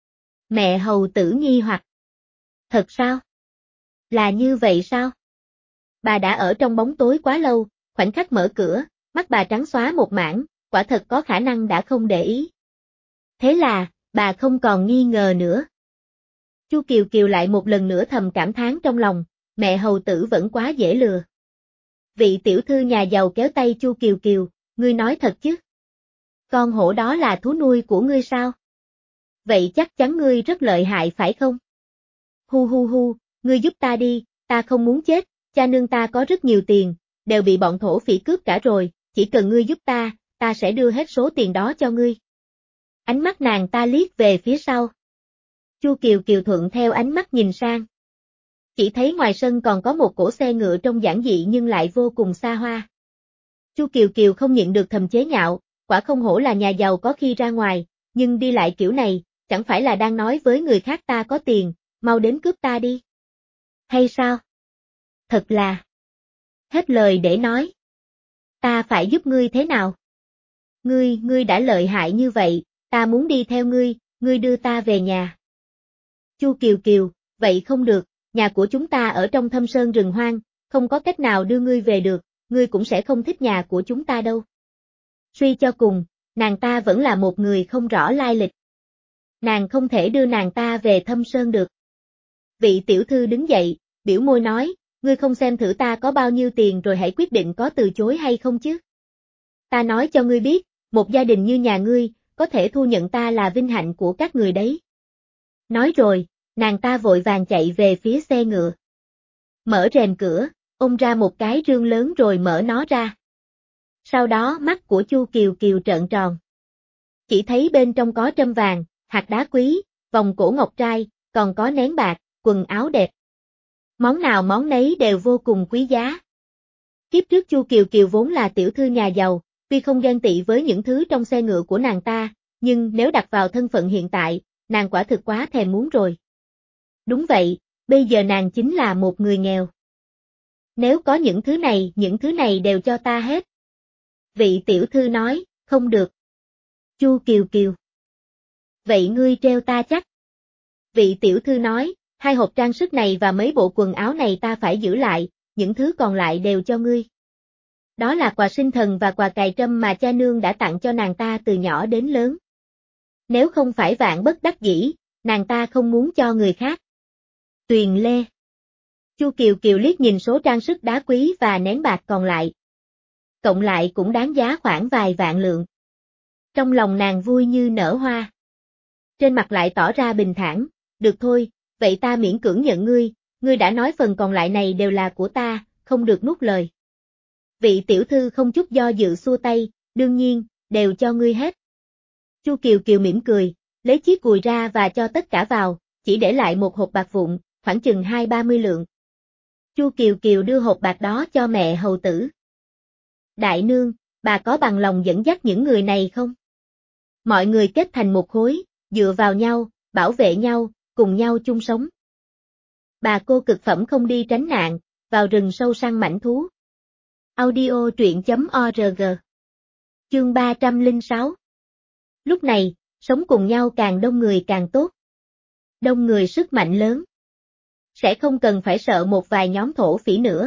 Mẹ hầu tử nghi hoặc. Thật sao? Là như vậy sao? Bà đã ở trong bóng tối quá lâu, khoảnh khắc mở cửa, mắt bà trắng xóa một mảng, quả thật có khả năng đã không để ý. Thế là, bà không còn nghi ngờ nữa. Chu Kiều Kiều lại một lần nữa thầm cảm thán trong lòng, mẹ hầu tử vẫn quá dễ lừa. Vị tiểu thư nhà giàu kéo tay Chu Kiều Kiều, ngươi nói thật chứ? Con hổ đó là thú nuôi của ngươi sao? Vậy chắc chắn ngươi rất lợi hại phải không? Hu hu hu, ngươi giúp ta đi, ta không muốn chết, cha nương ta có rất nhiều tiền, đều bị bọn thổ phỉ cướp cả rồi, chỉ cần ngươi giúp ta, ta sẽ đưa hết số tiền đó cho ngươi. Ánh mắt nàng ta liếc về phía sau. Chu Kiều Kiều thuận theo ánh mắt nhìn sang. Chỉ thấy ngoài sân còn có một cỗ xe ngựa trông giản dị nhưng lại vô cùng xa hoa. Chu Kiều Kiều không nhịn được thầm chế nhạo, quả không hổ là nhà giàu có khi ra ngoài, nhưng đi lại kiểu này, chẳng phải là đang nói với người khác ta có tiền, mau đến cướp ta đi. Hay sao? Thật là... Hết lời để nói. Ta phải giúp ngươi thế nào? Ngươi, ngươi đã lợi hại như vậy, ta muốn đi theo ngươi, ngươi đưa ta về nhà. Chu Kiều Kiều, vậy không được, nhà của chúng ta ở trong thâm sơn rừng hoang, không có cách nào đưa ngươi về được, ngươi cũng sẽ không thích nhà của chúng ta đâu. Suy cho cùng, nàng ta vẫn là một người không rõ lai lịch. Nàng không thể đưa nàng ta về thâm sơn được. Vị tiểu thư đứng dậy, biểu môi nói, ngươi không xem thử ta có bao nhiêu tiền rồi hãy quyết định có từ chối hay không chứ. Ta nói cho ngươi biết, một gia đình như nhà ngươi, có thể thu nhận ta là vinh hạnh của các người đấy. Nói rồi, nàng ta vội vàng chạy về phía xe ngựa. Mở rèm cửa, ôm ra một cái rương lớn rồi mở nó ra. Sau đó mắt của Chu Kiều Kiều trợn tròn. Chỉ thấy bên trong có trâm vàng, hạt đá quý, vòng cổ ngọc trai, còn có nén bạc, quần áo đẹp. Món nào món nấy đều vô cùng quý giá. Kiếp trước Chu Kiều Kiều vốn là tiểu thư nhà giàu, tuy không ghen tị với những thứ trong xe ngựa của nàng ta, nhưng nếu đặt vào thân phận hiện tại, nàng quả thực quá thèm muốn rồi. Đúng vậy, bây giờ nàng chính là một người nghèo. Nếu có những thứ này, những thứ này đều cho ta hết. Vị tiểu thư nói, không được. Chu Kiều Kiều. Vậy ngươi treo ta chắc. Vị tiểu thư nói, hai hộp trang sức này và mấy bộ quần áo này ta phải giữ lại, những thứ còn lại đều cho ngươi. Đó là quà sinh thần và quà cài trâm mà cha nương đã tặng cho nàng ta từ nhỏ đến lớn. Nếu không phải vạn bất đắc dĩ, nàng ta không muốn cho người khác. Tuyền Lê. Chu Kiều Kiều liếc nhìn số trang sức đá quý và nén bạc còn lại. Cộng lại cũng đáng giá khoảng vài vạn lượng. Trong lòng nàng vui như nở hoa. Trên mặt lại tỏ ra bình thản, được thôi, vậy ta miễn cưỡng nhận ngươi, ngươi đã nói phần còn lại này đều là của ta, không được nuốt lời. Vị tiểu thư không chút do dự xua tay, đương nhiên, đều cho ngươi hết. Chu Kiều Kiều mỉm cười, lấy chiếc cùi ra và cho tất cả vào, chỉ để lại một hộp bạc vụn, khoảng chừng hai ba mươi lượng. Chu Kiều Kiều đưa hộp bạc đó cho mẹ hầu tử. Đại nương, bà có bằng lòng dẫn dắt những người này không? Mọi người kết thành một khối, dựa vào nhau, bảo vệ nhau, cùng nhau chung sống. Bà cô cực phẩm không đi tránh nạn, vào rừng sâu săn mãnh thú. Audio truyện chấm org. Chương ba trăm lẻ sáu. Lúc này, sống cùng nhau càng đông người càng tốt. Đông người sức mạnh lớn. Sẽ không cần phải sợ một vài nhóm thổ phỉ nữa.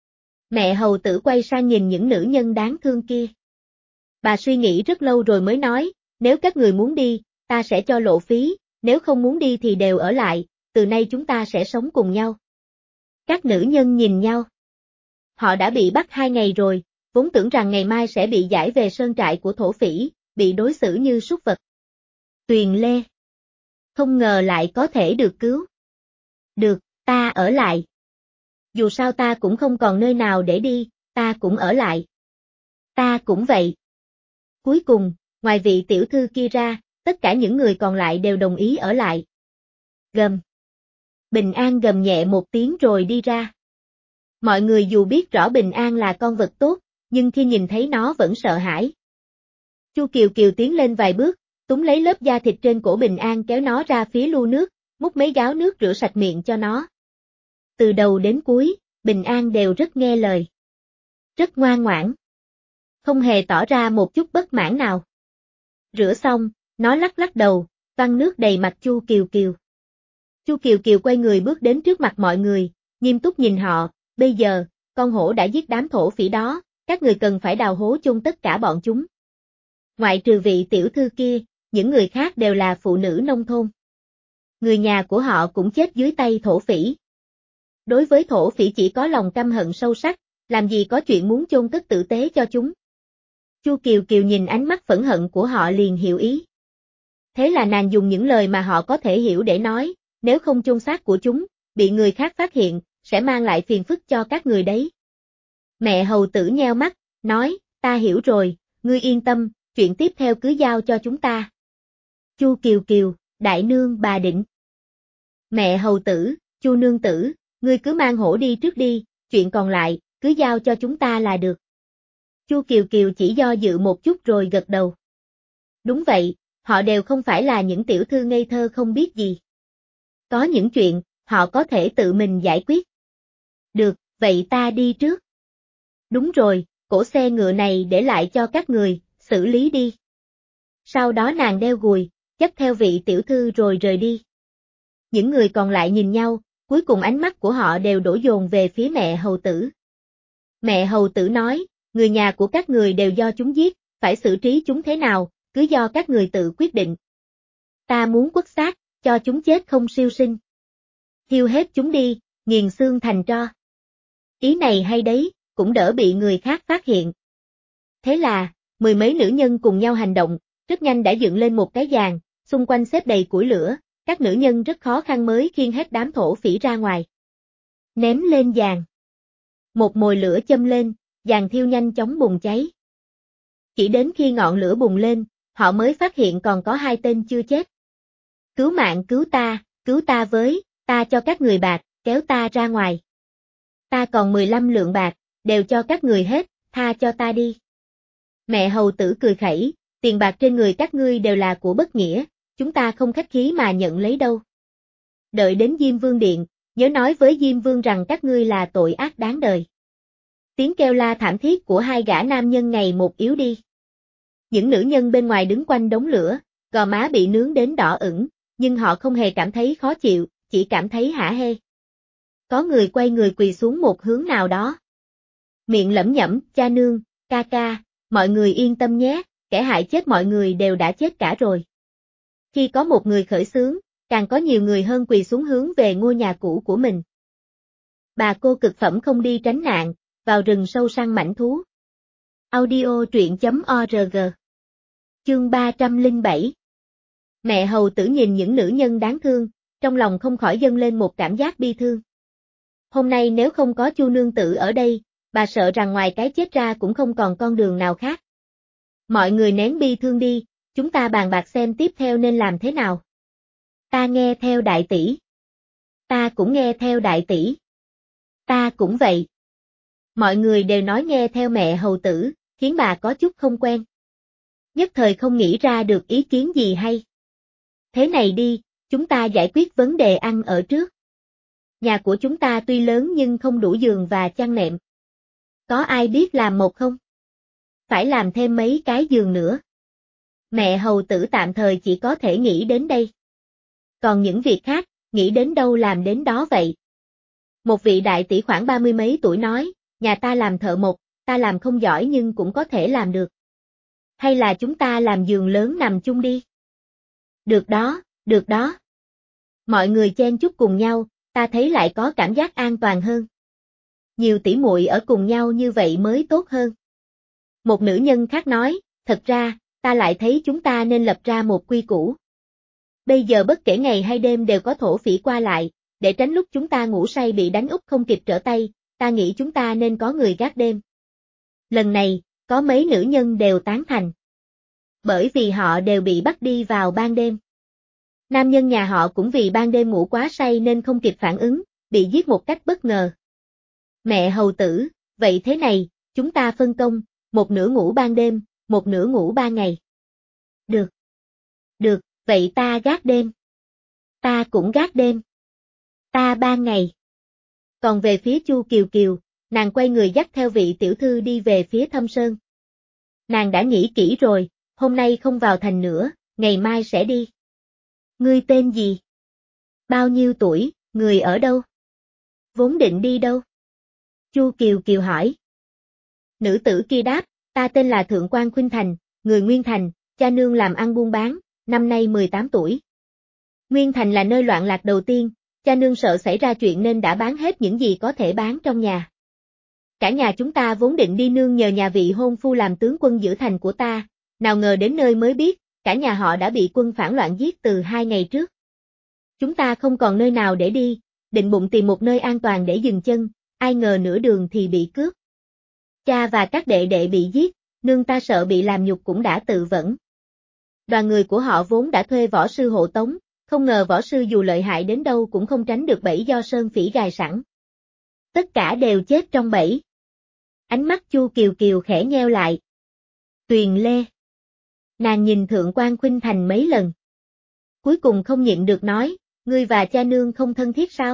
Mẹ hầu tử quay sang nhìn những nữ nhân đáng thương kia. Bà suy nghĩ rất lâu rồi mới nói, nếu các người muốn đi, ta sẽ cho lộ phí, nếu không muốn đi thì đều ở lại, từ nay chúng ta sẽ sống cùng nhau. Các nữ nhân nhìn nhau. Họ đã bị bắt hai ngày rồi, vốn tưởng rằng ngày mai sẽ bị giải về sơn trại của thổ phỉ, bị đối xử như súc vật. Tuyền Lê. Không ngờ lại có thể được cứu. Được, ta ở lại. Dù sao ta cũng không còn nơi nào để đi, ta cũng ở lại. Ta cũng vậy. Cuối cùng, ngoài vị tiểu thư kia ra, tất cả những người còn lại đều đồng ý ở lại. Gầm. Bình An gầm nhẹ một tiếng rồi đi ra. Mọi người dù biết rõ Bình An là con vật tốt, nhưng khi nhìn thấy nó vẫn sợ hãi. Chu Kiều Kiều tiến lên vài bước, túm lấy lớp da thịt trên cổ Bình An kéo nó ra phía lu nước, múc mấy gáo nước rửa sạch miệng cho nó. Từ đầu đến cuối, Bình An đều rất nghe lời. Rất ngoan ngoãn. Không hề tỏ ra một chút bất mãn nào. Rửa xong, nó lắc lắc đầu, văng nước đầy mặt Chu Kiều Kiều. Chu Kiều Kiều quay người bước đến trước mặt mọi người, nghiêm túc nhìn họ, bây giờ, con hổ đã giết đám thổ phỉ đó, các người cần phải đào hố chôn tất cả bọn chúng. Ngoại trừ vị tiểu thư kia, những người khác đều là phụ nữ nông thôn. Người nhà của họ cũng chết dưới tay thổ phỉ. Đối với thổ phỉ chỉ có lòng căm hận sâu sắc, làm gì có chuyện muốn chôn cất tử tế cho chúng. Chu Kiều Kiều nhìn ánh mắt phẫn hận của họ liền hiểu ý. Thế là nàng dùng những lời mà họ có thể hiểu để nói, nếu không chôn xác của chúng, bị người khác phát hiện, sẽ mang lại phiền phức cho các người đấy. Mẹ hầu tử nheo mắt, nói, ta hiểu rồi, ngươi yên tâm, chuyện tiếp theo cứ giao cho chúng ta. Chu Kiều Kiều, đại nương bà định. Mẹ hầu tử, Chu nương tử, ngươi cứ mang hổ đi trước đi, chuyện còn lại, cứ giao cho chúng ta là được. Chu Kiều Kiều chỉ do dự một chút rồi gật đầu. Đúng vậy, họ đều không phải là những tiểu thư ngây thơ không biết gì. Có những chuyện, họ có thể tự mình giải quyết. Được, vậy ta đi trước. Đúng rồi, cổ xe ngựa này để lại cho các người, xử lý đi. Sau đó nàng đeo gùi, dắt theo vị tiểu thư rồi rời đi. Những người còn lại nhìn nhau, cuối cùng ánh mắt của họ đều đổ dồn về phía mẹ hầu tử. Mẹ hầu tử nói, người nhà của các người đều do chúng giết, phải xử trí chúng thế nào, cứ do các người tự quyết định. Ta muốn quất xác, cho chúng chết không siêu sinh. Thiêu hết chúng đi, nghiền xương thành tro. Ý này hay đấy, cũng đỡ bị người khác phát hiện. Thế là, mười mấy nữ nhân cùng nhau hành động, rất nhanh đã dựng lên một cái giàn, xung quanh xếp đầy củi lửa, các nữ nhân rất khó khăn mới khiêng hết đám thổ phỉ ra ngoài. Ném lên giàn. Một mồi lửa châm lên, giàn thiêu nhanh chóng bùng cháy. Chỉ đến khi ngọn lửa bùng lên, họ mới phát hiện còn có hai tên chưa chết. Cứu mạng cứu ta, cứu ta với, ta cho các người bạc, kéo ta ra ngoài. Ta còn mười lăm lượng bạc, đều cho các người hết, tha cho ta đi. Mẹ hầu tử cười khẩy, tiền bạc trên người các ngươi đều là của bất nghĩa, chúng ta không khách khí mà nhận lấy đâu. Đợi đến Diêm Vương Điện, nhớ nói với Diêm Vương rằng các ngươi là tội ác đáng đời. Tiếng kêu la thảm thiết của hai gã nam nhân ngày một yếu đi. Những nữ nhân bên ngoài đứng quanh đống lửa, gò má bị nướng đến đỏ ửng, nhưng họ không hề cảm thấy khó chịu, chỉ cảm thấy hả hê. Có người quay người quỳ xuống một hướng nào đó. Miệng lẩm nhẩm, cha nương, ca ca, mọi người yên tâm nhé, kẻ hại chết mọi người đều đã chết cả rồi. Khi có một người khởi xướng, càng có nhiều người hơn quỳ xuống hướng về ngôi nhà cũ của mình. Bà cô cực phẩm không đi tránh nạn, vào rừng sâu săn mãnh thú. Audio truyện chấm org. Chương ba trăm lẻ bảy. Mẹ hầu tử nhìn những nữ nhân đáng thương, trong lòng không khỏi dâng lên một cảm giác bi thương. Hôm nay nếu không có Chu nương tử ở đây, bà sợ rằng ngoài cái chết ra cũng không còn con đường nào khác. Mọi người nén bi thương đi, chúng ta bàn bạc xem tiếp theo nên làm thế nào. Ta nghe theo đại tỷ. Ta cũng nghe theo đại tỷ. Ta cũng vậy. Mọi người đều nói nghe theo mẹ hầu tử, khiến bà có chút không quen. Nhất thời không nghĩ ra được ý kiến gì hay. Thế này đi, chúng ta giải quyết vấn đề ăn ở trước. Nhà của chúng ta tuy lớn nhưng không đủ giường và chăn nệm. Có ai biết làm một không? Phải làm thêm mấy cái giường nữa. Mẹ hầu tử tạm thời chỉ có thể nghĩ đến đây. Còn những việc khác, nghĩ đến đâu làm đến đó vậy. Một vị đại tỷ khoảng ba mươi mấy tuổi nói, nhà ta làm thợ mộc, ta làm không giỏi nhưng cũng có thể làm được. Hay là chúng ta làm giường lớn nằm chung đi? Được đó, được đó. Mọi người chen chúc cùng nhau, ta thấy lại có cảm giác an toàn hơn. Nhiều tỷ muội ở cùng nhau như vậy mới tốt hơn. Một nữ nhân khác nói, thật ra, ta lại thấy chúng ta nên lập ra một quy củ. Bây giờ bất kể ngày hay đêm đều có thổ phỉ qua lại, để tránh lúc chúng ta ngủ say bị đánh úp không kịp trở tay, ta nghĩ chúng ta nên có người gác đêm. Lần này, có mấy nữ nhân đều tán thành. Bởi vì họ đều bị bắt đi vào ban đêm. Nam nhân nhà họ cũng vì ban đêm ngủ quá say nên không kịp phản ứng, bị giết một cách bất ngờ. Mẹ hầu tử, vậy thế này, chúng ta phân công, một nửa ngủ ban đêm, một nửa ngủ ban ngày. Được. Được, vậy ta gác đêm. Ta cũng gác đêm. Ta ban ngày. Còn về phía Chu Kiều Kiều, nàng quay người dắt theo vị tiểu thư đi về phía Thâm Sơn. Nàng đã nghĩ kỹ rồi, hôm nay không vào thành nữa, ngày mai sẽ đi. Ngươi tên gì? Bao nhiêu tuổi, người ở đâu? Vốn định đi đâu? Chu Kiều Kiều hỏi. Nữ tử kia đáp, ta tên là Thượng Quan Khuynh Thành, người Nguyên Thành, cha nương làm ăn buôn bán, năm nay mười tám tuổi. Nguyên Thành là nơi loạn lạc đầu tiên, cha nương sợ xảy ra chuyện nên đã bán hết những gì có thể bán trong nhà. Cả nhà chúng ta vốn định đi nương nhờ nhà vị hôn phu làm tướng quân giữ thành của ta, nào ngờ đến nơi mới biết, cả nhà họ đã bị quân phản loạn giết từ hai ngày trước. Chúng ta không còn nơi nào để đi, định bụng tìm một nơi an toàn để dừng chân, ai ngờ nửa đường thì bị cướp. Cha và các đệ đệ bị giết, nương ta sợ bị làm nhục cũng đã tự vẫn. Đoàn người của họ vốn đã thuê võ sư hộ tống, không ngờ võ sư dù lợi hại đến đâu cũng không tránh được bẫy do sơn phỉ gài sẵn. Tất cả đều chết trong bẫy. Ánh mắt Chu Kiều Kiều khẽ nheo lại. Tuyền Lê. Nàng nhìn Thượng Quan Khuynh Thành mấy lần. Cuối cùng không nhịn được nói, ngươi và cha nương không thân thiết sao?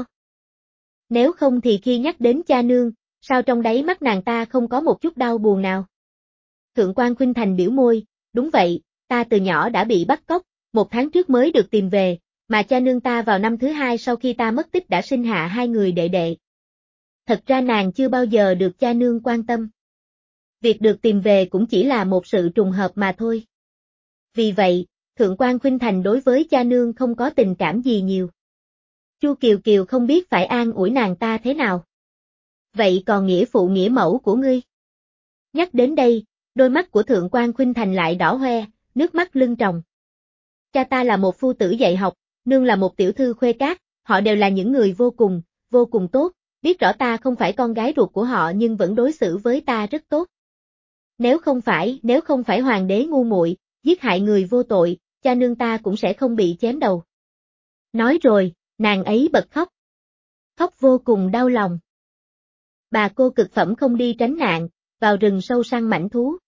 Nếu không thì khi nhắc đến cha nương, sao trong đáy mắt nàng ta không có một chút đau buồn nào? Thượng Quan Khuynh Thành biểu môi, đúng vậy, ta từ nhỏ đã bị bắt cóc, một tháng trước mới được tìm về, mà cha nương ta vào năm thứ hai sau khi ta mất tích đã sinh hạ hai người đệ đệ. Thật ra nàng chưa bao giờ được cha nương quan tâm. Việc được tìm về cũng chỉ là một sự trùng hợp mà thôi. Vì vậy, Thượng Quan Khuynh Thành đối với cha nương không có tình cảm gì nhiều. Chu Kiều Kiều không biết phải an ủi nàng ta thế nào. Vậy còn nghĩa phụ nghĩa mẫu của ngươi? Nhắc đến đây, đôi mắt của Thượng Quan Khuynh Thành lại đỏ hoe, nước mắt lưng tròng. Cha ta là một phu tử dạy học, nương là một tiểu thư khuê cát, họ đều là những người vô cùng, vô cùng tốt, biết rõ ta không phải con gái ruột của họ nhưng vẫn đối xử với ta rất tốt. Nếu không phải, nếu không phải hoàng đế ngu muội, giết hại người vô tội, cha nương ta cũng sẽ không bị chém đầu. Nói rồi, nàng ấy bật khóc. Khóc vô cùng đau lòng. Bà cô cực phẩm không đi tránh nạn, vào rừng sâu săn mãnh thú.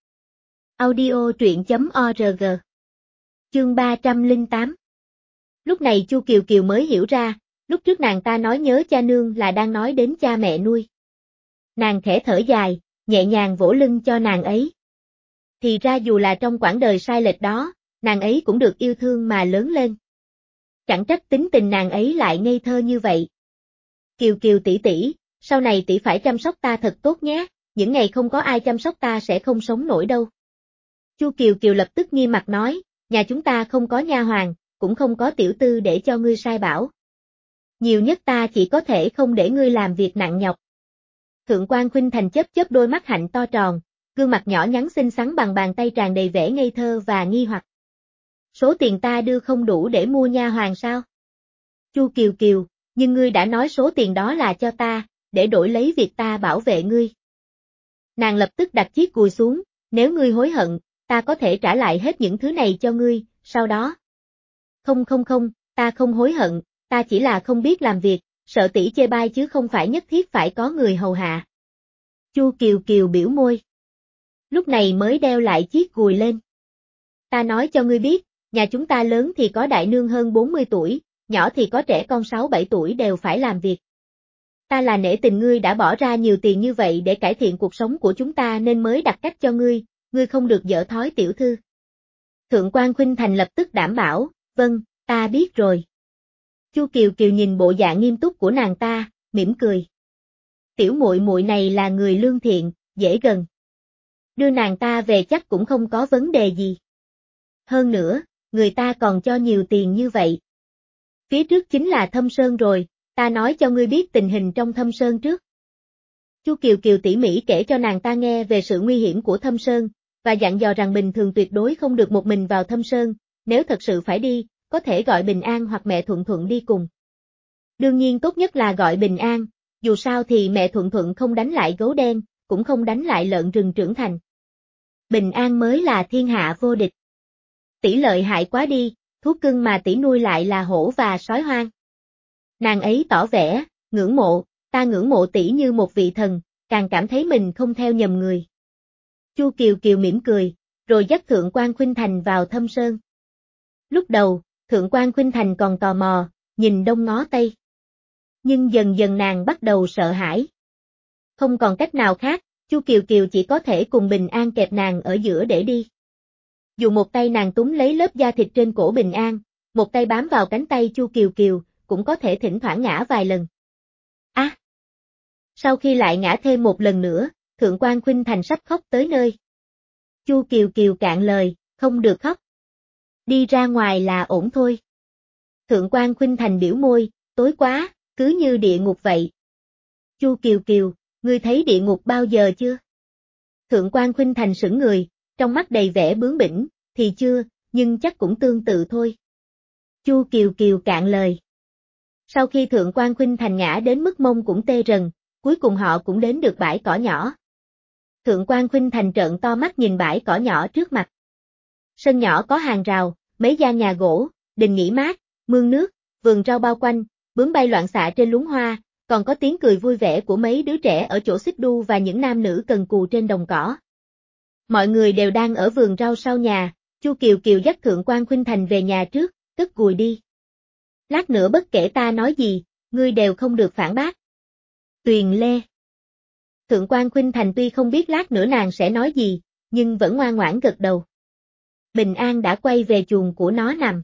Audio truyện chấm org. Chương ba trăm lẻ tám. Lúc này Chu Kiều Kiều mới hiểu ra, lúc trước nàng ta nói nhớ cha nương là đang nói đến cha mẹ nuôi. Nàng khẽ thở dài, nhẹ nhàng vỗ lưng cho nàng ấy. Thì ra dù là trong quãng đời sai lệch đó, nàng ấy cũng được yêu thương mà lớn lên. Chẳng trách tính tình nàng ấy lại ngây thơ như vậy. Kiều Kiều tỷ tỷ, sau này tỷ phải chăm sóc ta thật tốt nhé, những ngày không có ai chăm sóc ta sẽ không sống nổi đâu. Chu Kiều Kiều lập tức nghiêm mặt nói, nhà chúng ta không có nha hoàn, cũng không có tiểu tư để cho ngươi sai bảo. Nhiều nhất ta chỉ có thể không để ngươi làm việc nặng nhọc. Thượng quan Khuynh Thành chớp chớp đôi mắt hạnh to tròn, gương mặt nhỏ nhắn xinh xắn bằng bàn tay tràn đầy vẻ ngây thơ và nghi hoặc. Số tiền ta đưa không đủ để mua nha hoàn sao? Chu Kiều Kiều, nhưng ngươi đã nói số tiền đó là cho ta, để đổi lấy việc ta bảo vệ ngươi. Nàng lập tức đặt chiếc cùi xuống, nếu ngươi hối hận, ta có thể trả lại hết những thứ này cho ngươi, sau đó. Không không không, ta không hối hận, ta chỉ là không biết làm việc, sợ tỷ chê bai chứ không phải nhất thiết phải có người hầu hạ. Chu Kiều Kiều biểu môi. Lúc này mới đeo lại chiếc cùi lên. Ta nói cho ngươi biết, nhà chúng ta lớn thì có đại nương hơn bốn mươi tuổi, nhỏ thì có trẻ con sáu bảy tuổi đều phải làm việc. Ta là nể tình ngươi đã bỏ ra nhiều tiền như vậy để cải thiện cuộc sống của chúng ta nên mới đặt cách cho ngươi, ngươi không được dở thói tiểu thư. Thượng quan Khuynh Thành lập tức đảm bảo, vâng, ta biết rồi. Chu Kiều Kiều nhìn bộ dạng nghiêm túc của nàng ta, mỉm cười. Tiểu muội muội này là người lương thiện, dễ gần. Đưa nàng ta về chắc cũng không có vấn đề gì. Hơn nữa, người ta còn cho nhiều tiền như vậy. Phía trước chính là Thâm Sơn rồi, ta nói cho ngươi biết tình hình trong Thâm Sơn trước. Chu Kiều Kiều tỉ mỉ kể cho nàng ta nghe về sự nguy hiểm của Thâm Sơn, và dặn dò rằng bình thường tuyệt đối không được một mình vào Thâm Sơn, nếu thật sự phải đi, có thể gọi Bình An hoặc mẹ Thuận Thuận đi cùng. Đương nhiên tốt nhất là gọi Bình An, dù sao thì mẹ Thuận Thuận không đánh lại gấu đen, cũng không đánh lại lợn rừng trưởng thành. Bình An mới là thiên hạ vô địch. Tỷ lợi hại quá đi, thú cưng mà tỷ nuôi lại là hổ và sói hoang. Nàng ấy tỏ vẻ, ngưỡng mộ, ta ngưỡng mộ tỷ như một vị thần, càng cảm thấy mình không theo nhầm người. Chu Kiều Kiều mỉm cười, rồi dắt Thượng quan Khuynh Thành vào Thâm Sơn. Lúc đầu, Thượng quan Khuynh Thành còn tò mò, nhìn đông ngó tây. Nhưng dần dần nàng bắt đầu sợ hãi. Không còn cách nào khác, Chu Kiều Kiều chỉ có thể cùng Bình An kẹp nàng ở giữa để đi. Dù một tay nàng túm lấy lớp da thịt trên cổ Bình An, một tay bám vào cánh tay Chu Kiều Kiều, cũng có thể thỉnh thoảng ngã vài lần. Á! À, sau khi lại ngã thêm một lần nữa, Thượng quan Khuynh Thành sắp khóc tới nơi. Chu Kiều Kiều cạn lời, không được khóc. Đi ra ngoài là ổn thôi. Thượng quan Khuynh Thành biểu môi, tối quá, cứ như địa ngục vậy. Chu Kiều Kiều, ngươi thấy địa ngục bao giờ chưa? Thượng quan Khuynh Thành sững người, trong mắt đầy vẻ bướng bỉnh, thì chưa, nhưng chắc cũng tương tự thôi. Chu Kiều Kiều cạn lời. Sau khi Thượng quan Khuynh Thành ngã đến mức mông cũng tê rần, cuối cùng họ cũng đến được bãi cỏ nhỏ. Thượng quan Khuynh Thành trợn to mắt nhìn bãi cỏ nhỏ trước mặt. Sân nhỏ có hàng rào, mấy gian nhà gỗ, đình nghỉ mát, mương nước, vườn rau bao quanh, bướm bay loạn xạ trên luống hoa, còn có tiếng cười vui vẻ của mấy đứa trẻ ở chỗ xích đu và những nam nữ cần cù trên đồng cỏ. Mọi người đều đang ở vườn rau sau nhà, Chu Kiều Kiều dắt Thượng quan Khuynh Thành về nhà trước, cất cùi đi. Lát nữa bất kể ta nói gì, ngươi đều không được phản bác. Tuyền Lê. Thượng quan Khuynh Thành tuy không biết lát nữa nàng sẽ nói gì, nhưng vẫn ngoan ngoãn gật đầu. Bình An đã quay về chuồng của nó nằm.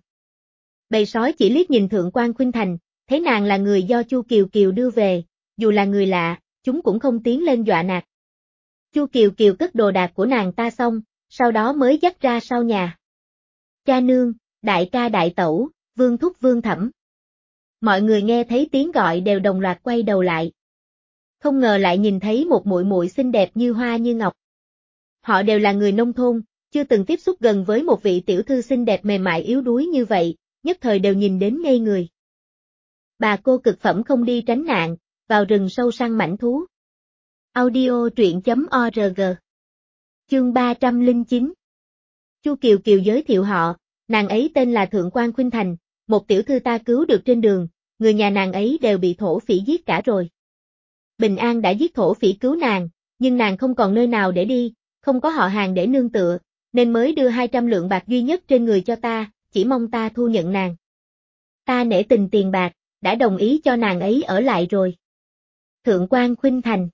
Bầy sói chỉ liếc nhìn Thượng quan Khuynh Thành, thấy nàng là người do Chu Kiều Kiều đưa về, dù là người lạ, chúng cũng không tiến lên dọa nạt. Chu Kiều Kiều cất đồ đạc của nàng ta xong, sau đó mới dắt ra sau nhà. Cha nương, đại ca đại tẩu, vương thúc vương thẩm. Mọi người nghe thấy tiếng gọi đều đồng loạt quay đầu lại. Không ngờ lại nhìn thấy một muội muội xinh đẹp như hoa như ngọc. Họ đều là người nông thôn, chưa từng tiếp xúc gần với một vị tiểu thư xinh đẹp mềm mại yếu đuối như vậy, nhất thời đều nhìn đến ngây người. Bà cô cực phẩm không đi tránh nạn, vào rừng sâu săn mãnh thú. Audio truyện chấm org. Chương ba trăm lẻ chín. Chu Kiều Kiều giới thiệu họ, nàng ấy tên là Thượng quan Khuynh Thành, một tiểu thư ta cứu được trên đường, người nhà nàng ấy đều bị thổ phỉ giết cả rồi. Bình An đã giết thổ phỉ cứu nàng, nhưng nàng không còn nơi nào để đi, không có họ hàng để nương tựa, nên mới đưa hai trăm lượng bạc duy nhất trên người cho ta, chỉ mong ta thu nhận nàng. Ta nể tình tiền bạc, đã đồng ý cho nàng ấy ở lại rồi. Thượng quan Khuynh Thành.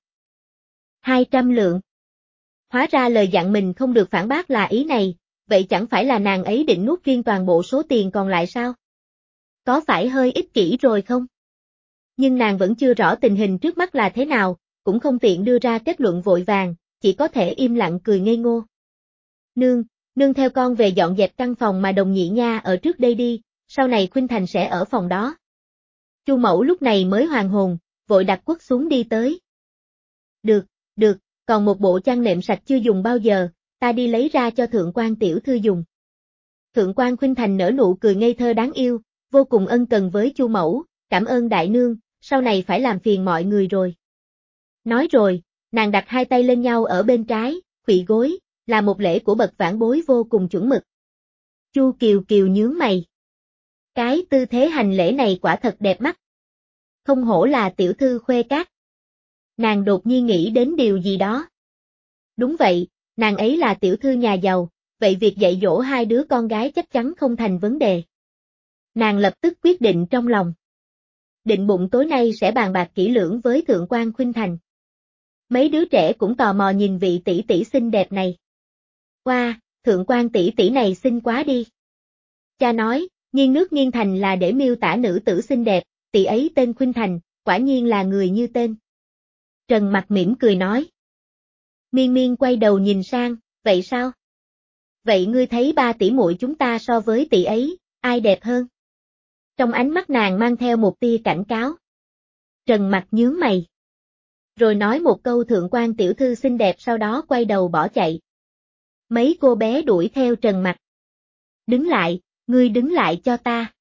hai trăm lượng. Hóa ra lời dặn mình không được phản bác là ý này, vậy chẳng phải là nàng ấy định nuốt riêng toàn bộ số tiền còn lại sao? Có phải hơi ích kỷ rồi không? Nhưng nàng vẫn chưa rõ tình hình trước mắt là thế nào, cũng không tiện đưa ra kết luận vội vàng, chỉ có thể im lặng cười ngây ngô. Nương, nương theo con về dọn dẹp căn phòng mà Đồng Nhị Nha ở trước đây đi, sau này Khuynh Thành sẽ ở phòng đó. Chu Mẫu lúc này mới hoàn hồn, vội đặt quất xuống đi tới. Được, được, còn một bộ chăn nệm sạch chưa dùng bao giờ, ta đi lấy ra cho Thượng quan tiểu thư dùng. Thượng quan Khuynh Thành nở nụ cười ngây thơ đáng yêu, vô cùng ân cần với Chu Mẫu, cảm ơn đại nương, sau này phải làm phiền mọi người rồi. Nói rồi, nàng đặt hai tay lên nhau ở bên trái, khuỵu gối, là một lễ của bậc vãn bối vô cùng chuẩn mực. Chu Kiều Kiều nhướng mày. Cái tư thế hành lễ này quả thật đẹp mắt. Không hổ là tiểu thư khuê các. Nàng đột nhiên nghĩ đến điều gì đó. Đúng vậy, nàng ấy là tiểu thư nhà giàu, vậy việc dạy dỗ hai đứa con gái chắc chắn không thành vấn đề. Nàng lập tức quyết định trong lòng. Định bụng tối nay sẽ bàn bạc kỹ lưỡng với Thượng quan Khuynh Thành. Mấy đứa trẻ cũng tò mò nhìn vị tỷ tỷ xinh đẹp này. Wow, Thượng quan tỷ tỷ này xinh quá đi. Cha nói, nghiêng nước nghiêng thành là để miêu tả nữ tử xinh đẹp, tỷ ấy tên Khuynh Thành, quả nhiên là người như tên. Trần Mặc mỉm cười nói. Miên Miên quay đầu nhìn sang, vậy sao? Vậy ngươi thấy ba tỷ muội chúng ta so với tỷ ấy, ai đẹp hơn? Trong ánh mắt nàng mang theo một tia cảnh cáo. Trần Mặc nhướng mày. Rồi nói một câu Thượng quan tiểu thư xinh đẹp sau đó quay đầu bỏ chạy. Mấy cô bé đuổi theo Trần Mặc. Đứng lại, ngươi đứng lại cho ta.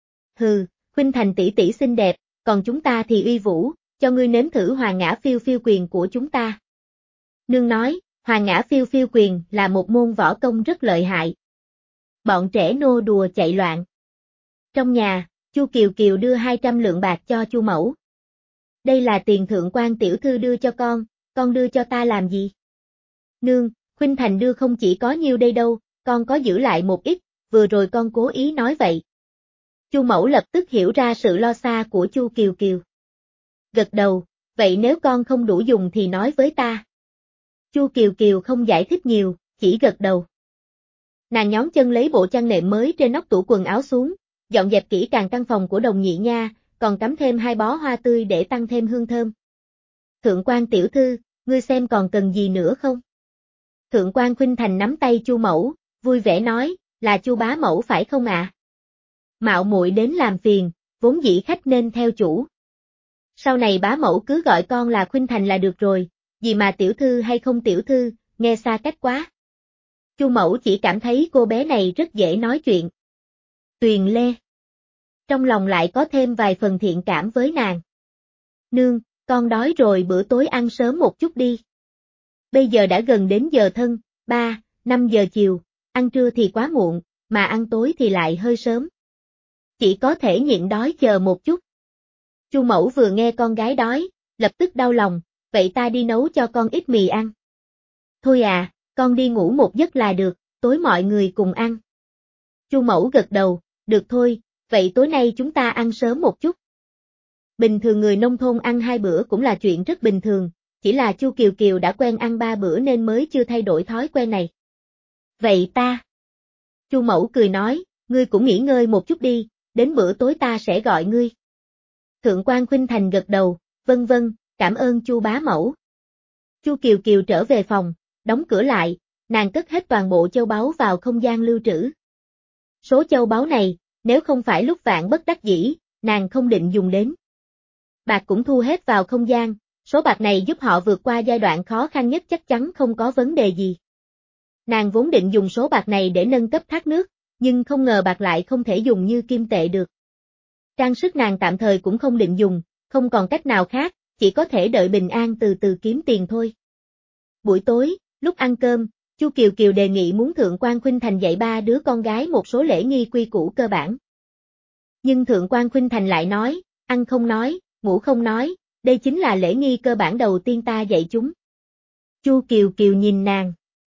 Hừ, Khuynh Thành tỷ tỷ xinh đẹp, còn chúng ta thì uy vũ, cho ngươi nếm thử Hoàng Ngã Phiêu Phiêu Quyền của chúng ta. Nương nói, Hoàng Ngã Phiêu Phiêu Quyền là một môn võ công rất lợi hại. Bọn trẻ nô đùa chạy loạn. Trong nhà, Chu Kiều Kiều đưa hai trăm lượng bạc cho Chu Mẫu. Đây là tiền Thượng quan tiểu thư đưa cho con, con đưa cho ta làm gì? Nương, Khuynh Thành đưa không chỉ có nhiêu đây đâu, con có giữ lại một ít, vừa rồi con cố ý nói vậy. Chu Mẫu lập tức hiểu ra sự lo xa của Chu Kiều Kiều. Gật đầu, vậy nếu con không đủ dùng thì nói với ta. Chu Kiều Kiều không giải thích nhiều, chỉ gật đầu. Nàng nhón chân lấy bộ chăn nệm mới trên nóc tủ quần áo xuống, dọn dẹp kỹ càng căn phòng của Đồng Nhị Nha, còn cắm thêm hai bó hoa tươi để tăng thêm hương thơm. Thượng quan tiểu thư, ngươi xem còn cần gì nữa không? Thượng quan Khuynh Thành nắm tay Chu Mẫu, vui vẻ nói, là Chu bá mẫu phải không ạ? À? Mạo muội đến làm phiền, vốn dĩ khách nên theo chủ. Sau này bá mẫu cứ gọi con là Khuynh Thành là được rồi, gì mà tiểu thư hay không tiểu thư, nghe xa cách quá. Chu Mẫu chỉ cảm thấy cô bé này rất dễ nói chuyện. Tuyền Lê. Trong lòng lại có thêm vài phần thiện cảm với nàng. Nương, con đói rồi bữa tối ăn sớm một chút đi. Bây giờ đã gần đến giờ thân, ba, năm giờ chiều, ăn trưa thì quá muộn, mà ăn tối thì lại hơi sớm. Chỉ có thể nhịn đói chờ một chút. Chu Mẫu vừa nghe con gái đói, lập tức đau lòng, vậy ta đi nấu cho con ít mì ăn. Thôi à, con đi ngủ một giấc là được, tối mọi người cùng ăn. Chu Mẫu gật đầu, được thôi, vậy tối nay chúng ta ăn sớm một chút. Bình thường người nông thôn ăn hai bữa cũng là chuyện rất bình thường, chỉ là Chu Kiều Kiều đã quen ăn ba bữa nên mới chưa thay đổi thói quen này. Vậy ta. Chu Mẫu cười nói, ngươi cũng nghỉ ngơi một chút đi, đến bữa tối ta sẽ gọi ngươi. Thượng quan Khuynh Thành gật đầu, vân vân, cảm ơn Chu bá mẫu. Chu Kiều Kiều trở về phòng, đóng cửa lại, nàng cất hết toàn bộ châu báu vào không gian lưu trữ. Số châu báu này, nếu không phải lúc vạn bất đắc dĩ, nàng không định dùng đến. Bạc cũng thu hết vào không gian, số bạc này giúp họ vượt qua giai đoạn khó khăn nhất chắc chắn không có vấn đề gì. Nàng vốn định dùng số bạc này để nâng cấp thác nước, nhưng không ngờ bạc lại không thể dùng như kim tệ được. Trang sức nàng tạm thời cũng không định dùng, không còn cách nào khác, chỉ có thể đợi bình an từ từ kiếm tiền thôi. Buổi tối, lúc ăn cơm, Chu Kiều Kiều đề nghị muốn Thượng quan Khuynh Thành dạy ba đứa con gái một số lễ nghi quy củ cơ bản. Nhưng Thượng quan Khuynh Thành lại nói, ăn không nói, ngủ không nói, đây chính là lễ nghi cơ bản đầu tiên ta dạy chúng. Chu Kiều Kiều nhìn nàng.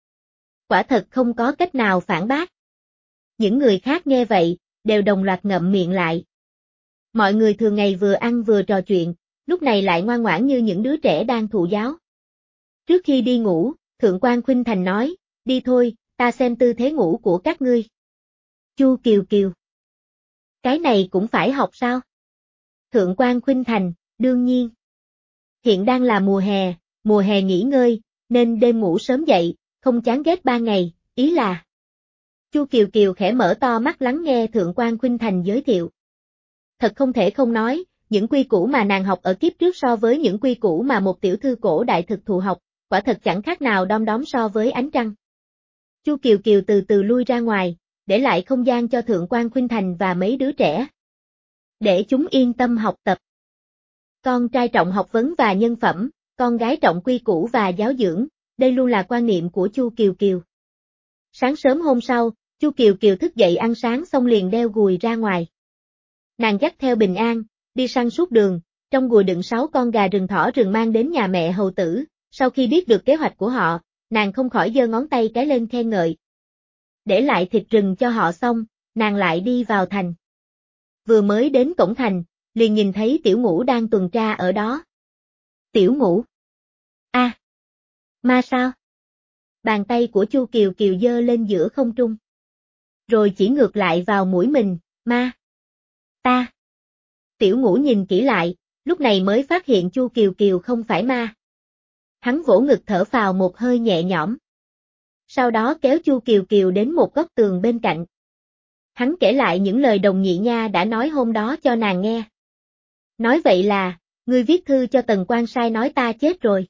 Quả thật không có cách nào phản bác. Những người khác nghe vậy, đều đồng loạt ngậm miệng lại. Mọi người thường ngày vừa ăn vừa trò chuyện, lúc này lại ngoan ngoãn như những đứa trẻ đang thụ giáo. Trước khi đi ngủ, Thượng quan Khuynh Thành nói, đi thôi, ta xem tư thế ngủ của các ngươi. Chu Kiều Kiều. Cái này cũng phải học sao? Thượng quan Khuynh Thành, đương nhiên. Hiện đang là mùa hè, mùa hè nghỉ ngơi, nên đêm ngủ sớm dậy, không chán ghét ba ngày, ý là. Chu Kiều Kiều khẽ mở to mắt lắng nghe Thượng quan Khuynh Thành giới thiệu. Thật không thể không nói, những quy củ mà nàng học ở kiếp trước so với những quy củ mà một tiểu thư cổ đại thực thụ học, quả thật chẳng khác nào đom đóm so với ánh trăng. Chu Kiều Kiều từ từ lui ra ngoài, để lại không gian cho Thượng quan Khuynh Thành và mấy đứa trẻ. Để chúng yên tâm học tập. Con trai trọng học vấn và nhân phẩm, con gái trọng quy củ và giáo dưỡng, đây luôn là quan niệm của Chu Kiều Kiều. Sáng sớm hôm sau, Chu Kiều Kiều thức dậy ăn sáng xong liền đeo gùi ra ngoài. Nàng dắt theo Bình An, đi săn suốt đường, trong gùi đựng sáu con gà rừng thỏ rừng mang đến nhà mẹ hầu tử, sau khi biết được kế hoạch của họ, nàng không khỏi giơ ngón tay cái lên khen ngợi. Để lại thịt rừng cho họ xong, nàng lại đi vào thành. Vừa mới đến cổng thành, liền nhìn thấy Tiểu Ngũ đang tuần tra ở đó. Tiểu Ngũ? A, à, ma sao? Bàn tay của Chu Kiều Kiều giơ lên giữa không trung. Rồi chỉ ngược lại vào mũi mình, ma. Ta. Tiểu Ngũ nhìn kỹ lại, lúc này mới phát hiện Chu Kiều Kiều không phải ma. Hắn vỗ ngực thở phào một hơi nhẹ nhõm. Sau đó kéo Chu Kiều Kiều đến một góc tường bên cạnh. Hắn kể lại những lời Đồng Nhị Nha đã nói hôm đó cho nàng nghe. Nói vậy là, ngươi viết thư cho Tần Quan sai nói ta chết rồi.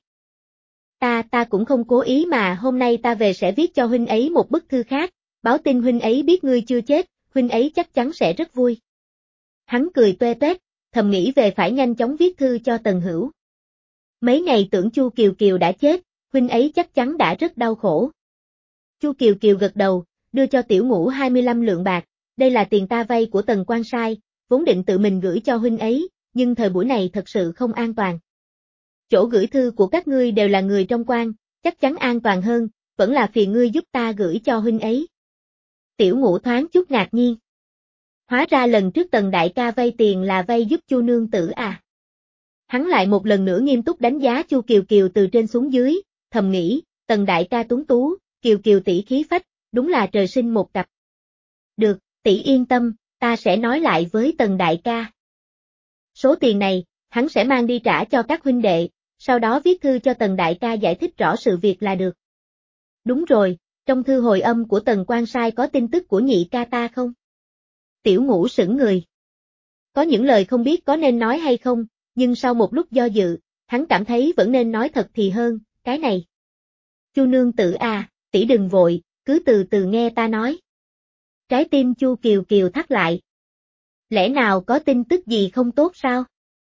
Ta, ta cũng không cố ý mà hôm nay ta về sẽ viết cho huynh ấy một bức thư khác, báo tin huynh ấy biết ngươi chưa chết, huynh ấy chắc chắn sẽ rất vui. Hắn cười tuê tuét, thầm nghĩ về phải nhanh chóng viết thư cho Tần Hữu. Mấy ngày tưởng Chu Kiều Kiều đã chết, huynh ấy chắc chắn đã rất đau khổ. Chu Kiều Kiều gật đầu, đưa cho Tiểu Ngũ hai mươi lăm lượng bạc, đây là tiền ta vay của Tần Quan sai, vốn định tự mình gửi cho huynh ấy, nhưng thời buổi này thật sự không an toàn. Chỗ gửi thư của các ngươi đều là người trong quan, chắc chắn an toàn hơn, vẫn là phiền ngươi giúp ta gửi cho huynh ấy. Tiểu Ngũ thoáng chút ngạc nhiên. Hóa ra lần trước Tần đại ca vay tiền là vay giúp Chu nương tử à. Hắn lại một lần nữa nghiêm túc đánh giá Chu Kiều Kiều từ trên xuống dưới, thầm nghĩ, Tần đại ca tuấn tú, Kiều Kiều tỷ khí phách, đúng là trời sinh một cặp. Được, tỷ yên tâm, ta sẽ nói lại với Tần đại ca. Số tiền này, hắn sẽ mang đi trả cho các huynh đệ, sau đó viết thư cho Tần đại ca giải thích rõ sự việc là được. Đúng rồi, trong thư hồi âm của Tần Quan sai có tin tức của nhị ca ta không? Tiểu Ngũ sững người. Có những lời không biết có nên nói hay không, nhưng sau một lúc do dự, hắn cảm thấy vẫn nên nói thật thì hơn, cái này. Chu nương tử à, tỷ đừng vội, cứ từ từ nghe ta nói. Trái tim Chu Kiều Kiều thắt lại. Lẽ nào có tin tức gì không tốt sao?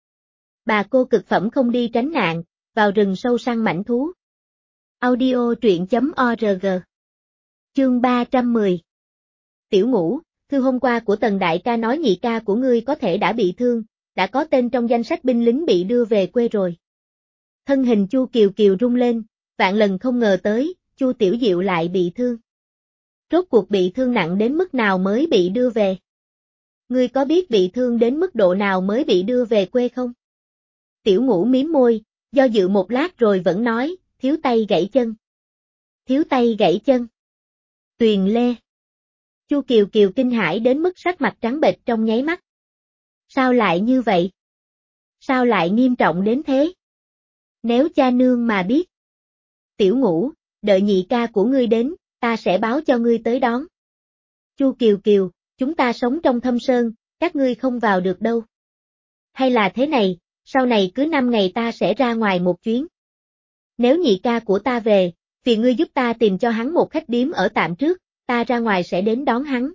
Bà cô cực phẩm không đi tránh nạn, vào rừng sâu săn mãnh thú. Audio truyện chấm org. Chương ba trăm mười. Tiểu Ngũ, thư hôm qua của Tần đại ca nói nhị ca của ngươi có thể đã bị thương, đã có tên trong danh sách binh lính bị đưa về quê rồi. Thân hình Chu Kiều Kiều rung lên, vạn lần không ngờ tới, Chu Tiểu Diệu lại bị thương. Rốt cuộc bị thương nặng đến mức nào mới bị đưa về? Ngươi có biết bị thương đến mức độ nào mới bị đưa về quê không? Tiểu Ngũ mím môi, do dự một lát rồi vẫn nói, thiếu tay gãy chân. Thiếu tay gãy chân. Tuyền Lê. Chu Kiều Kiều kinh hãi đến mức sắc mặt trắng bệch trong nháy mắt. Sao lại như vậy? Sao lại nghiêm trọng đến thế? Nếu cha nương mà biết. Tiểu Ngũ, đợi nhị ca của ngươi đến, ta sẽ báo cho ngươi tới đón. Chu Kiều Kiều, chúng ta sống trong thâm sơn, các ngươi không vào được đâu. Hay là thế này, sau này cứ năm ngày ta sẽ ra ngoài một chuyến. Nếu nhị ca của ta về, phiền ngươi giúp ta tìm cho hắn một khách điếm ở tạm trước, ta ra ngoài sẽ đến đón hắn.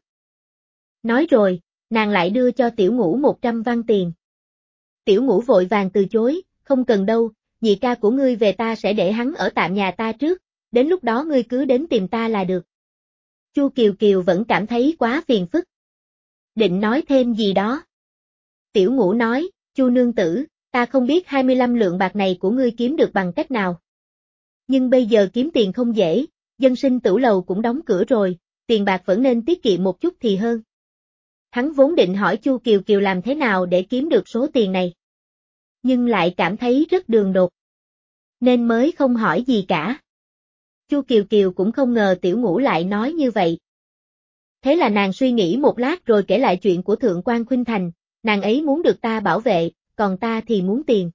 Nói rồi, nàng lại đưa cho Tiểu Ngũ một trăm văn tiền. Tiểu Ngũ vội vàng từ chối, không cần đâu, nhị ca của ngươi về ta sẽ để hắn ở tạm nhà ta trước, đến lúc đó ngươi cứ đến tìm ta là được. Chu Kiều Kiều vẫn cảm thấy quá phiền phức. Định nói thêm gì đó. Tiểu Ngũ nói, Chu nương tử, ta không biết hai mươi lăm lượng bạc này của ngươi kiếm được bằng cách nào. Nhưng bây giờ kiếm tiền không dễ, dân sinh tửu lầu cũng đóng cửa rồi, tiền bạc vẫn nên tiết kiệm một chút thì hơn. Hắn vốn định hỏi Chu Kiều Kiều làm thế nào để kiếm được số tiền này. Nhưng lại cảm thấy rất đường đột. Nên mới không hỏi gì cả. Chu Kiều Kiều cũng không ngờ Tiểu Ngũ lại nói như vậy. Thế là nàng suy nghĩ một lát rồi kể lại chuyện của Thượng quan Khuynh Thành, nàng ấy muốn được ta bảo vệ, còn ta thì muốn tiền.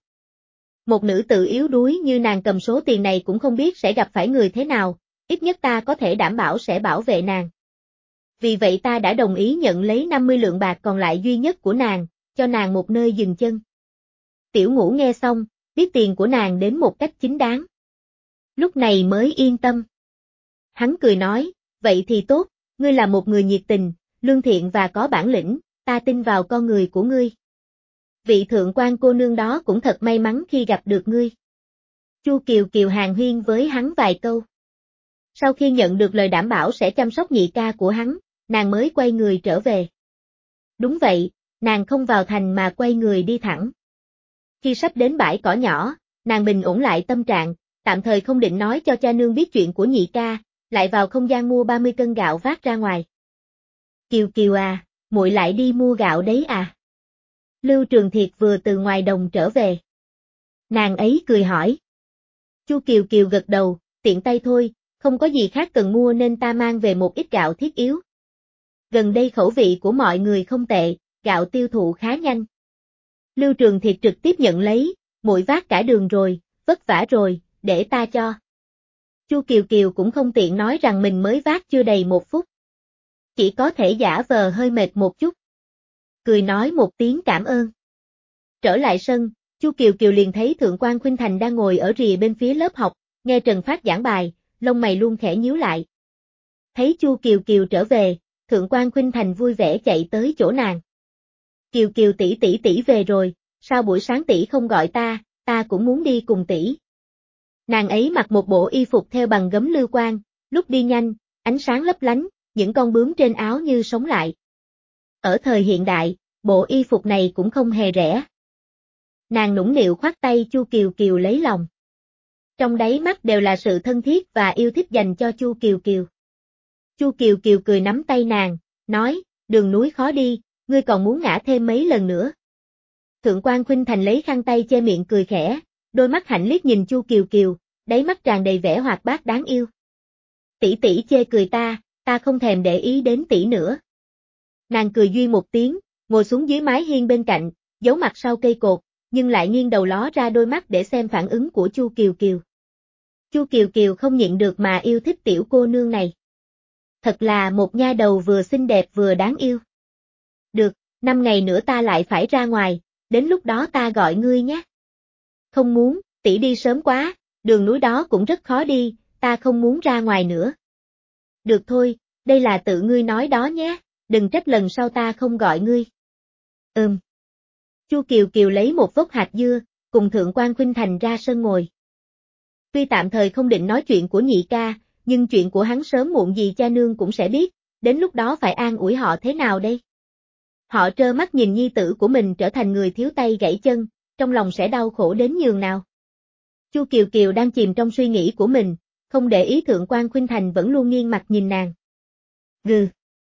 Một nữ tử yếu đuối như nàng cầm số tiền này cũng không biết sẽ gặp phải người thế nào, ít nhất ta có thể đảm bảo sẽ bảo vệ nàng. Vì vậy ta đã đồng ý nhận lấy năm mươi lượng bạc còn lại duy nhất của nàng, cho nàng một nơi dừng chân. Tiểu Ngũ nghe xong, biết tiền của nàng đến một cách chính đáng. Lúc này mới yên tâm. Hắn cười nói, vậy thì tốt, ngươi là một người nhiệt tình, lương thiện và có bản lĩnh, ta tin vào con người của ngươi. Vị thượng quan cô nương đó cũng thật may mắn khi gặp được ngươi. Chu Kiều Kiều hàn huyên với hắn vài câu. Sau khi nhận được lời đảm bảo sẽ chăm sóc nhị ca của hắn, nàng mới quay người trở về. Đúng vậy, nàng không vào thành mà quay người đi thẳng. Khi sắp đến bãi cỏ nhỏ, nàng bình ổn lại tâm trạng, tạm thời không định nói cho cha nương biết chuyện của nhị ca, lại vào không gian mua ba mươi cân gạo vác ra ngoài. Kiều Kiều à, muội lại đi mua gạo đấy à? Lưu Trường Thiệt vừa từ ngoài đồng trở về. Nàng ấy cười hỏi. Chu Kiều Kiều gật đầu, tiện tay thôi, không có gì khác cần mua nên ta mang về một ít gạo thiết yếu. Gần đây khẩu vị của mọi người không tệ, gạo tiêu thụ khá nhanh. Lưu Trường Thiệt trực tiếp nhận lấy, muội vác cả đường rồi, vất vả rồi, để ta cho. Chu Kiều Kiều cũng không tiện nói rằng mình mới vác chưa đầy một phút. Chỉ có thể giả vờ hơi mệt một chút. Cười nói một tiếng cảm ơn. Trở lại sân, Chu Kiều Kiều liền thấy Thượng quan Khuynh Thành đang ngồi ở rìa bên phía lớp học, nghe Trần Phát giảng bài, lông mày luôn khẽ nhíu lại. Thấy Chu Kiều Kiều trở về, Thượng quan Khuynh Thành vui vẻ chạy tới chỗ nàng. Kiều Kiều tỷ tỷ tỷ về rồi, sao buổi sáng tỷ không gọi ta, ta cũng muốn đi cùng tỷ. Nàng ấy mặc một bộ y phục theo bằng gấm lưu quang, lúc đi nhanh, ánh sáng lấp lánh, những con bướm trên áo như sống lại. Ở thời hiện đại, bộ y phục này cũng không hề rẻ. Nàng nũng nịu khoác tay Chu Kiều Kiều lấy lòng. Trong đáy mắt đều là sự thân thiết và yêu thích dành cho Chu Kiều Kiều. Chu Kiều Kiều cười nắm tay nàng, nói, đường núi khó đi, ngươi còn muốn ngã thêm mấy lần nữa. Thượng quan Khuynh Thành lấy khăn tay che miệng cười khẽ, đôi mắt hạnh liếc nhìn Chu Kiều Kiều, đáy mắt tràn đầy vẻ hoạt bát đáng yêu. Tỷ tỷ chê cười ta, ta không thèm để ý đến tỷ nữa. Nàng cười duy một tiếng, ngồi xuống dưới mái hiên bên cạnh, giấu mặt sau cây cột, nhưng lại nghiêng đầu ló ra đôi mắt để xem phản ứng của Chu Kiều Kiều. Chu Kiều Kiều không nhịn được mà yêu thích tiểu cô nương này. Thật là một nha đầu vừa xinh đẹp vừa đáng yêu. Được, năm ngày nữa ta lại phải ra ngoài, đến lúc đó ta gọi ngươi nhé. Không muốn, tỷ đi sớm quá, đường núi đó cũng rất khó đi, ta không muốn ra ngoài nữa. Được thôi, đây là tự ngươi nói đó nhé, đừng trách lần sau ta không gọi ngươi. Ừm. Chu Kiều Kiều lấy một vốc hạt dưa, cùng Thượng quan Khuynh Thành ra sân ngồi. Tuy tạm thời không định nói chuyện của nhị ca, nhưng chuyện của hắn sớm muộn gì cha nương cũng sẽ biết, đến lúc đó phải an ủi họ thế nào đây? Họ trơ mắt nhìn nhi tử của mình trở thành người thiếu tay gãy chân, trong lòng sẽ đau khổ đến nhường nào. Chu Kiều Kiều đang chìm trong suy nghĩ của mình, không để ý Thượng quan Khuynh Thành vẫn luôn nghiêng mặt nhìn nàng. Gừ.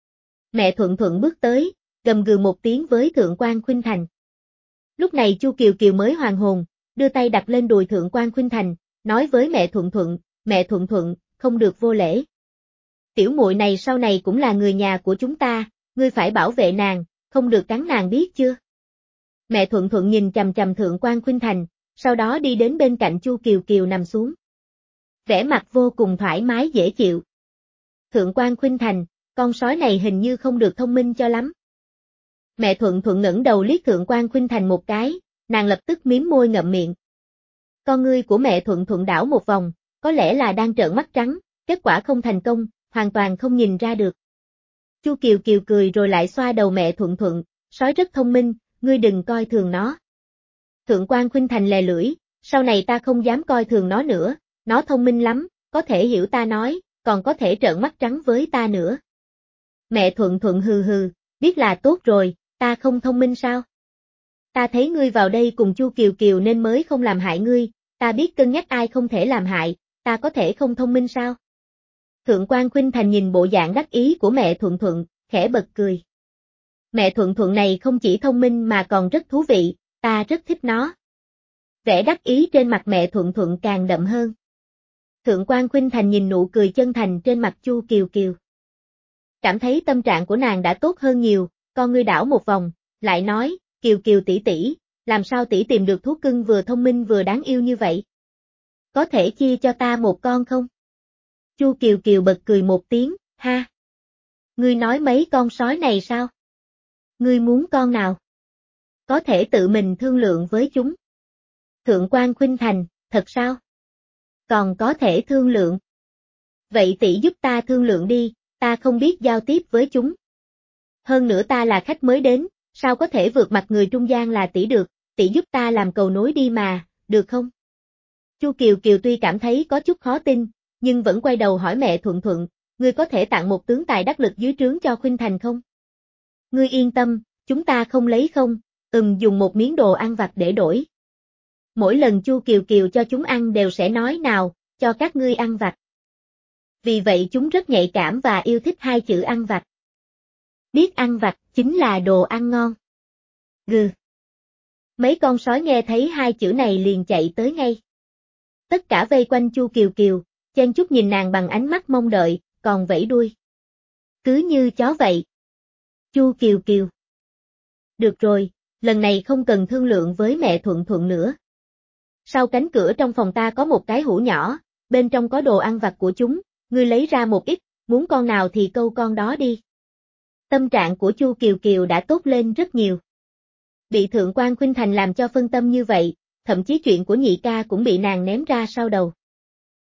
Mẹ Thuận Thuận bước tới, gầm gừ một tiếng với Thượng quan Khuynh Thành. Lúc này Chu Kiều Kiều mới hoàn hồn, đưa tay đặt lên đùi Thượng quan Khuynh Thành, nói với mẹ Thuận Thuận, mẹ Thuận Thuận, không được vô lễ. Tiểu muội này sau này cũng là người nhà của chúng ta, ngươi phải bảo vệ nàng, không được cắn nàng biết chưa? Mẹ Thuận Thuận nhìn chằm chằm Thượng quan Khuynh Thành, sau đó đi đến bên cạnh Chu Kiều Kiều nằm xuống. Vẻ mặt vô cùng thoải mái dễ chịu. Thượng quan Khuynh Thành, con sói này hình như không được thông minh cho lắm. Mẹ Thuận Thuận ngẩng đầu liếc Thượng quan Khuynh Thành một cái, nàng lập tức miếm môi ngậm miệng. Con ngươi của mẹ Thuận Thuận đảo một vòng, có lẽ là đang trợn mắt trắng, kết quả không thành công, hoàn toàn không nhìn ra được. Chu Kiều Kiều cười rồi lại xoa đầu mẹ Thuận Thuận, sói rất thông minh, ngươi đừng coi thường nó. Thượng quan Khuynh Thành lè lưỡi, sau này ta không dám coi thường nó nữa, nó thông minh lắm, có thể hiểu ta nói, còn có thể trợn mắt trắng với ta nữa. Mẹ Thuận Thuận hừ hừ, biết là tốt rồi, ta không thông minh sao? Ta thấy ngươi vào đây cùng Chu Kiều Kiều nên mới không làm hại ngươi, ta biết cân nhắc ai không thể làm hại, ta có thể không thông minh sao? Thượng quan Khuynh Thành nhìn bộ dạng đắc ý của mẹ Thuận Thuận, khẽ bật cười. Mẹ Thuận Thuận này không chỉ thông minh mà còn rất thú vị, ta rất thích nó. Vẻ đắc ý trên mặt mẹ Thuận Thuận càng đậm hơn. Thượng quan Khuynh Thành nhìn nụ cười chân thành trên mặt Chu Kiều Kiều. Cảm thấy tâm trạng của nàng đã tốt hơn nhiều, con ngươi đảo một vòng, lại nói, Kiều Kiều tỷ tỷ, làm sao tỷ tìm được thú cưng vừa thông minh vừa đáng yêu như vậy? Có thể chia cho ta một con không? Chu Kiều Kiều bật cười một tiếng, ha. Ngươi nói mấy con sói này sao? Ngươi muốn con nào? Có thể tự mình thương lượng với chúng. Thượng quan Khuynh Thành, thật sao? Còn có thể thương lượng. Vậy tỷ giúp ta thương lượng đi, ta không biết giao tiếp với chúng. Hơn nữa ta là khách mới đến, sao có thể vượt mặt người trung gian là tỷ được, tỷ giúp ta làm cầu nối đi mà, được không? Chu Kiều Kiều tuy cảm thấy có chút khó tin, nhưng vẫn quay đầu hỏi mẹ Thuận Thuận, ngươi có thể tặng một tướng tài đắc lực dưới trướng cho Khuynh Thành không? Ngươi yên tâm, chúng ta không lấy không, ừm dùng một miếng đồ ăn vặt để đổi. Mỗi lần Chu Kiều Kiều cho chúng ăn đều sẽ nói nào, cho các ngươi ăn vặt. Vì vậy chúng rất nhạy cảm và yêu thích hai chữ ăn vặt. Biết ăn vặt chính là đồ ăn ngon. Gừ. Mấy con sói nghe thấy hai chữ này liền chạy tới ngay. Tất cả vây quanh Chu Kiều Kiều, chen chúc nhìn nàng bằng ánh mắt mong đợi, còn vẫy đuôi. Cứ như chó vậy. Chu Kiều Kiều. Được rồi, lần này không cần thương lượng với mẹ Thuận Thuận nữa. Sau cánh cửa trong phòng ta có một cái hũ nhỏ, bên trong có đồ ăn vặt của chúng, ngươi lấy ra một ít, muốn con nào thì câu con đó đi. Tâm trạng của Chu Kiều Kiều đã tốt lên rất nhiều. Bị Thượng quan Khuynh Thành làm cho phân tâm như vậy, thậm chí chuyện của nhị ca cũng bị nàng ném ra sau đầu.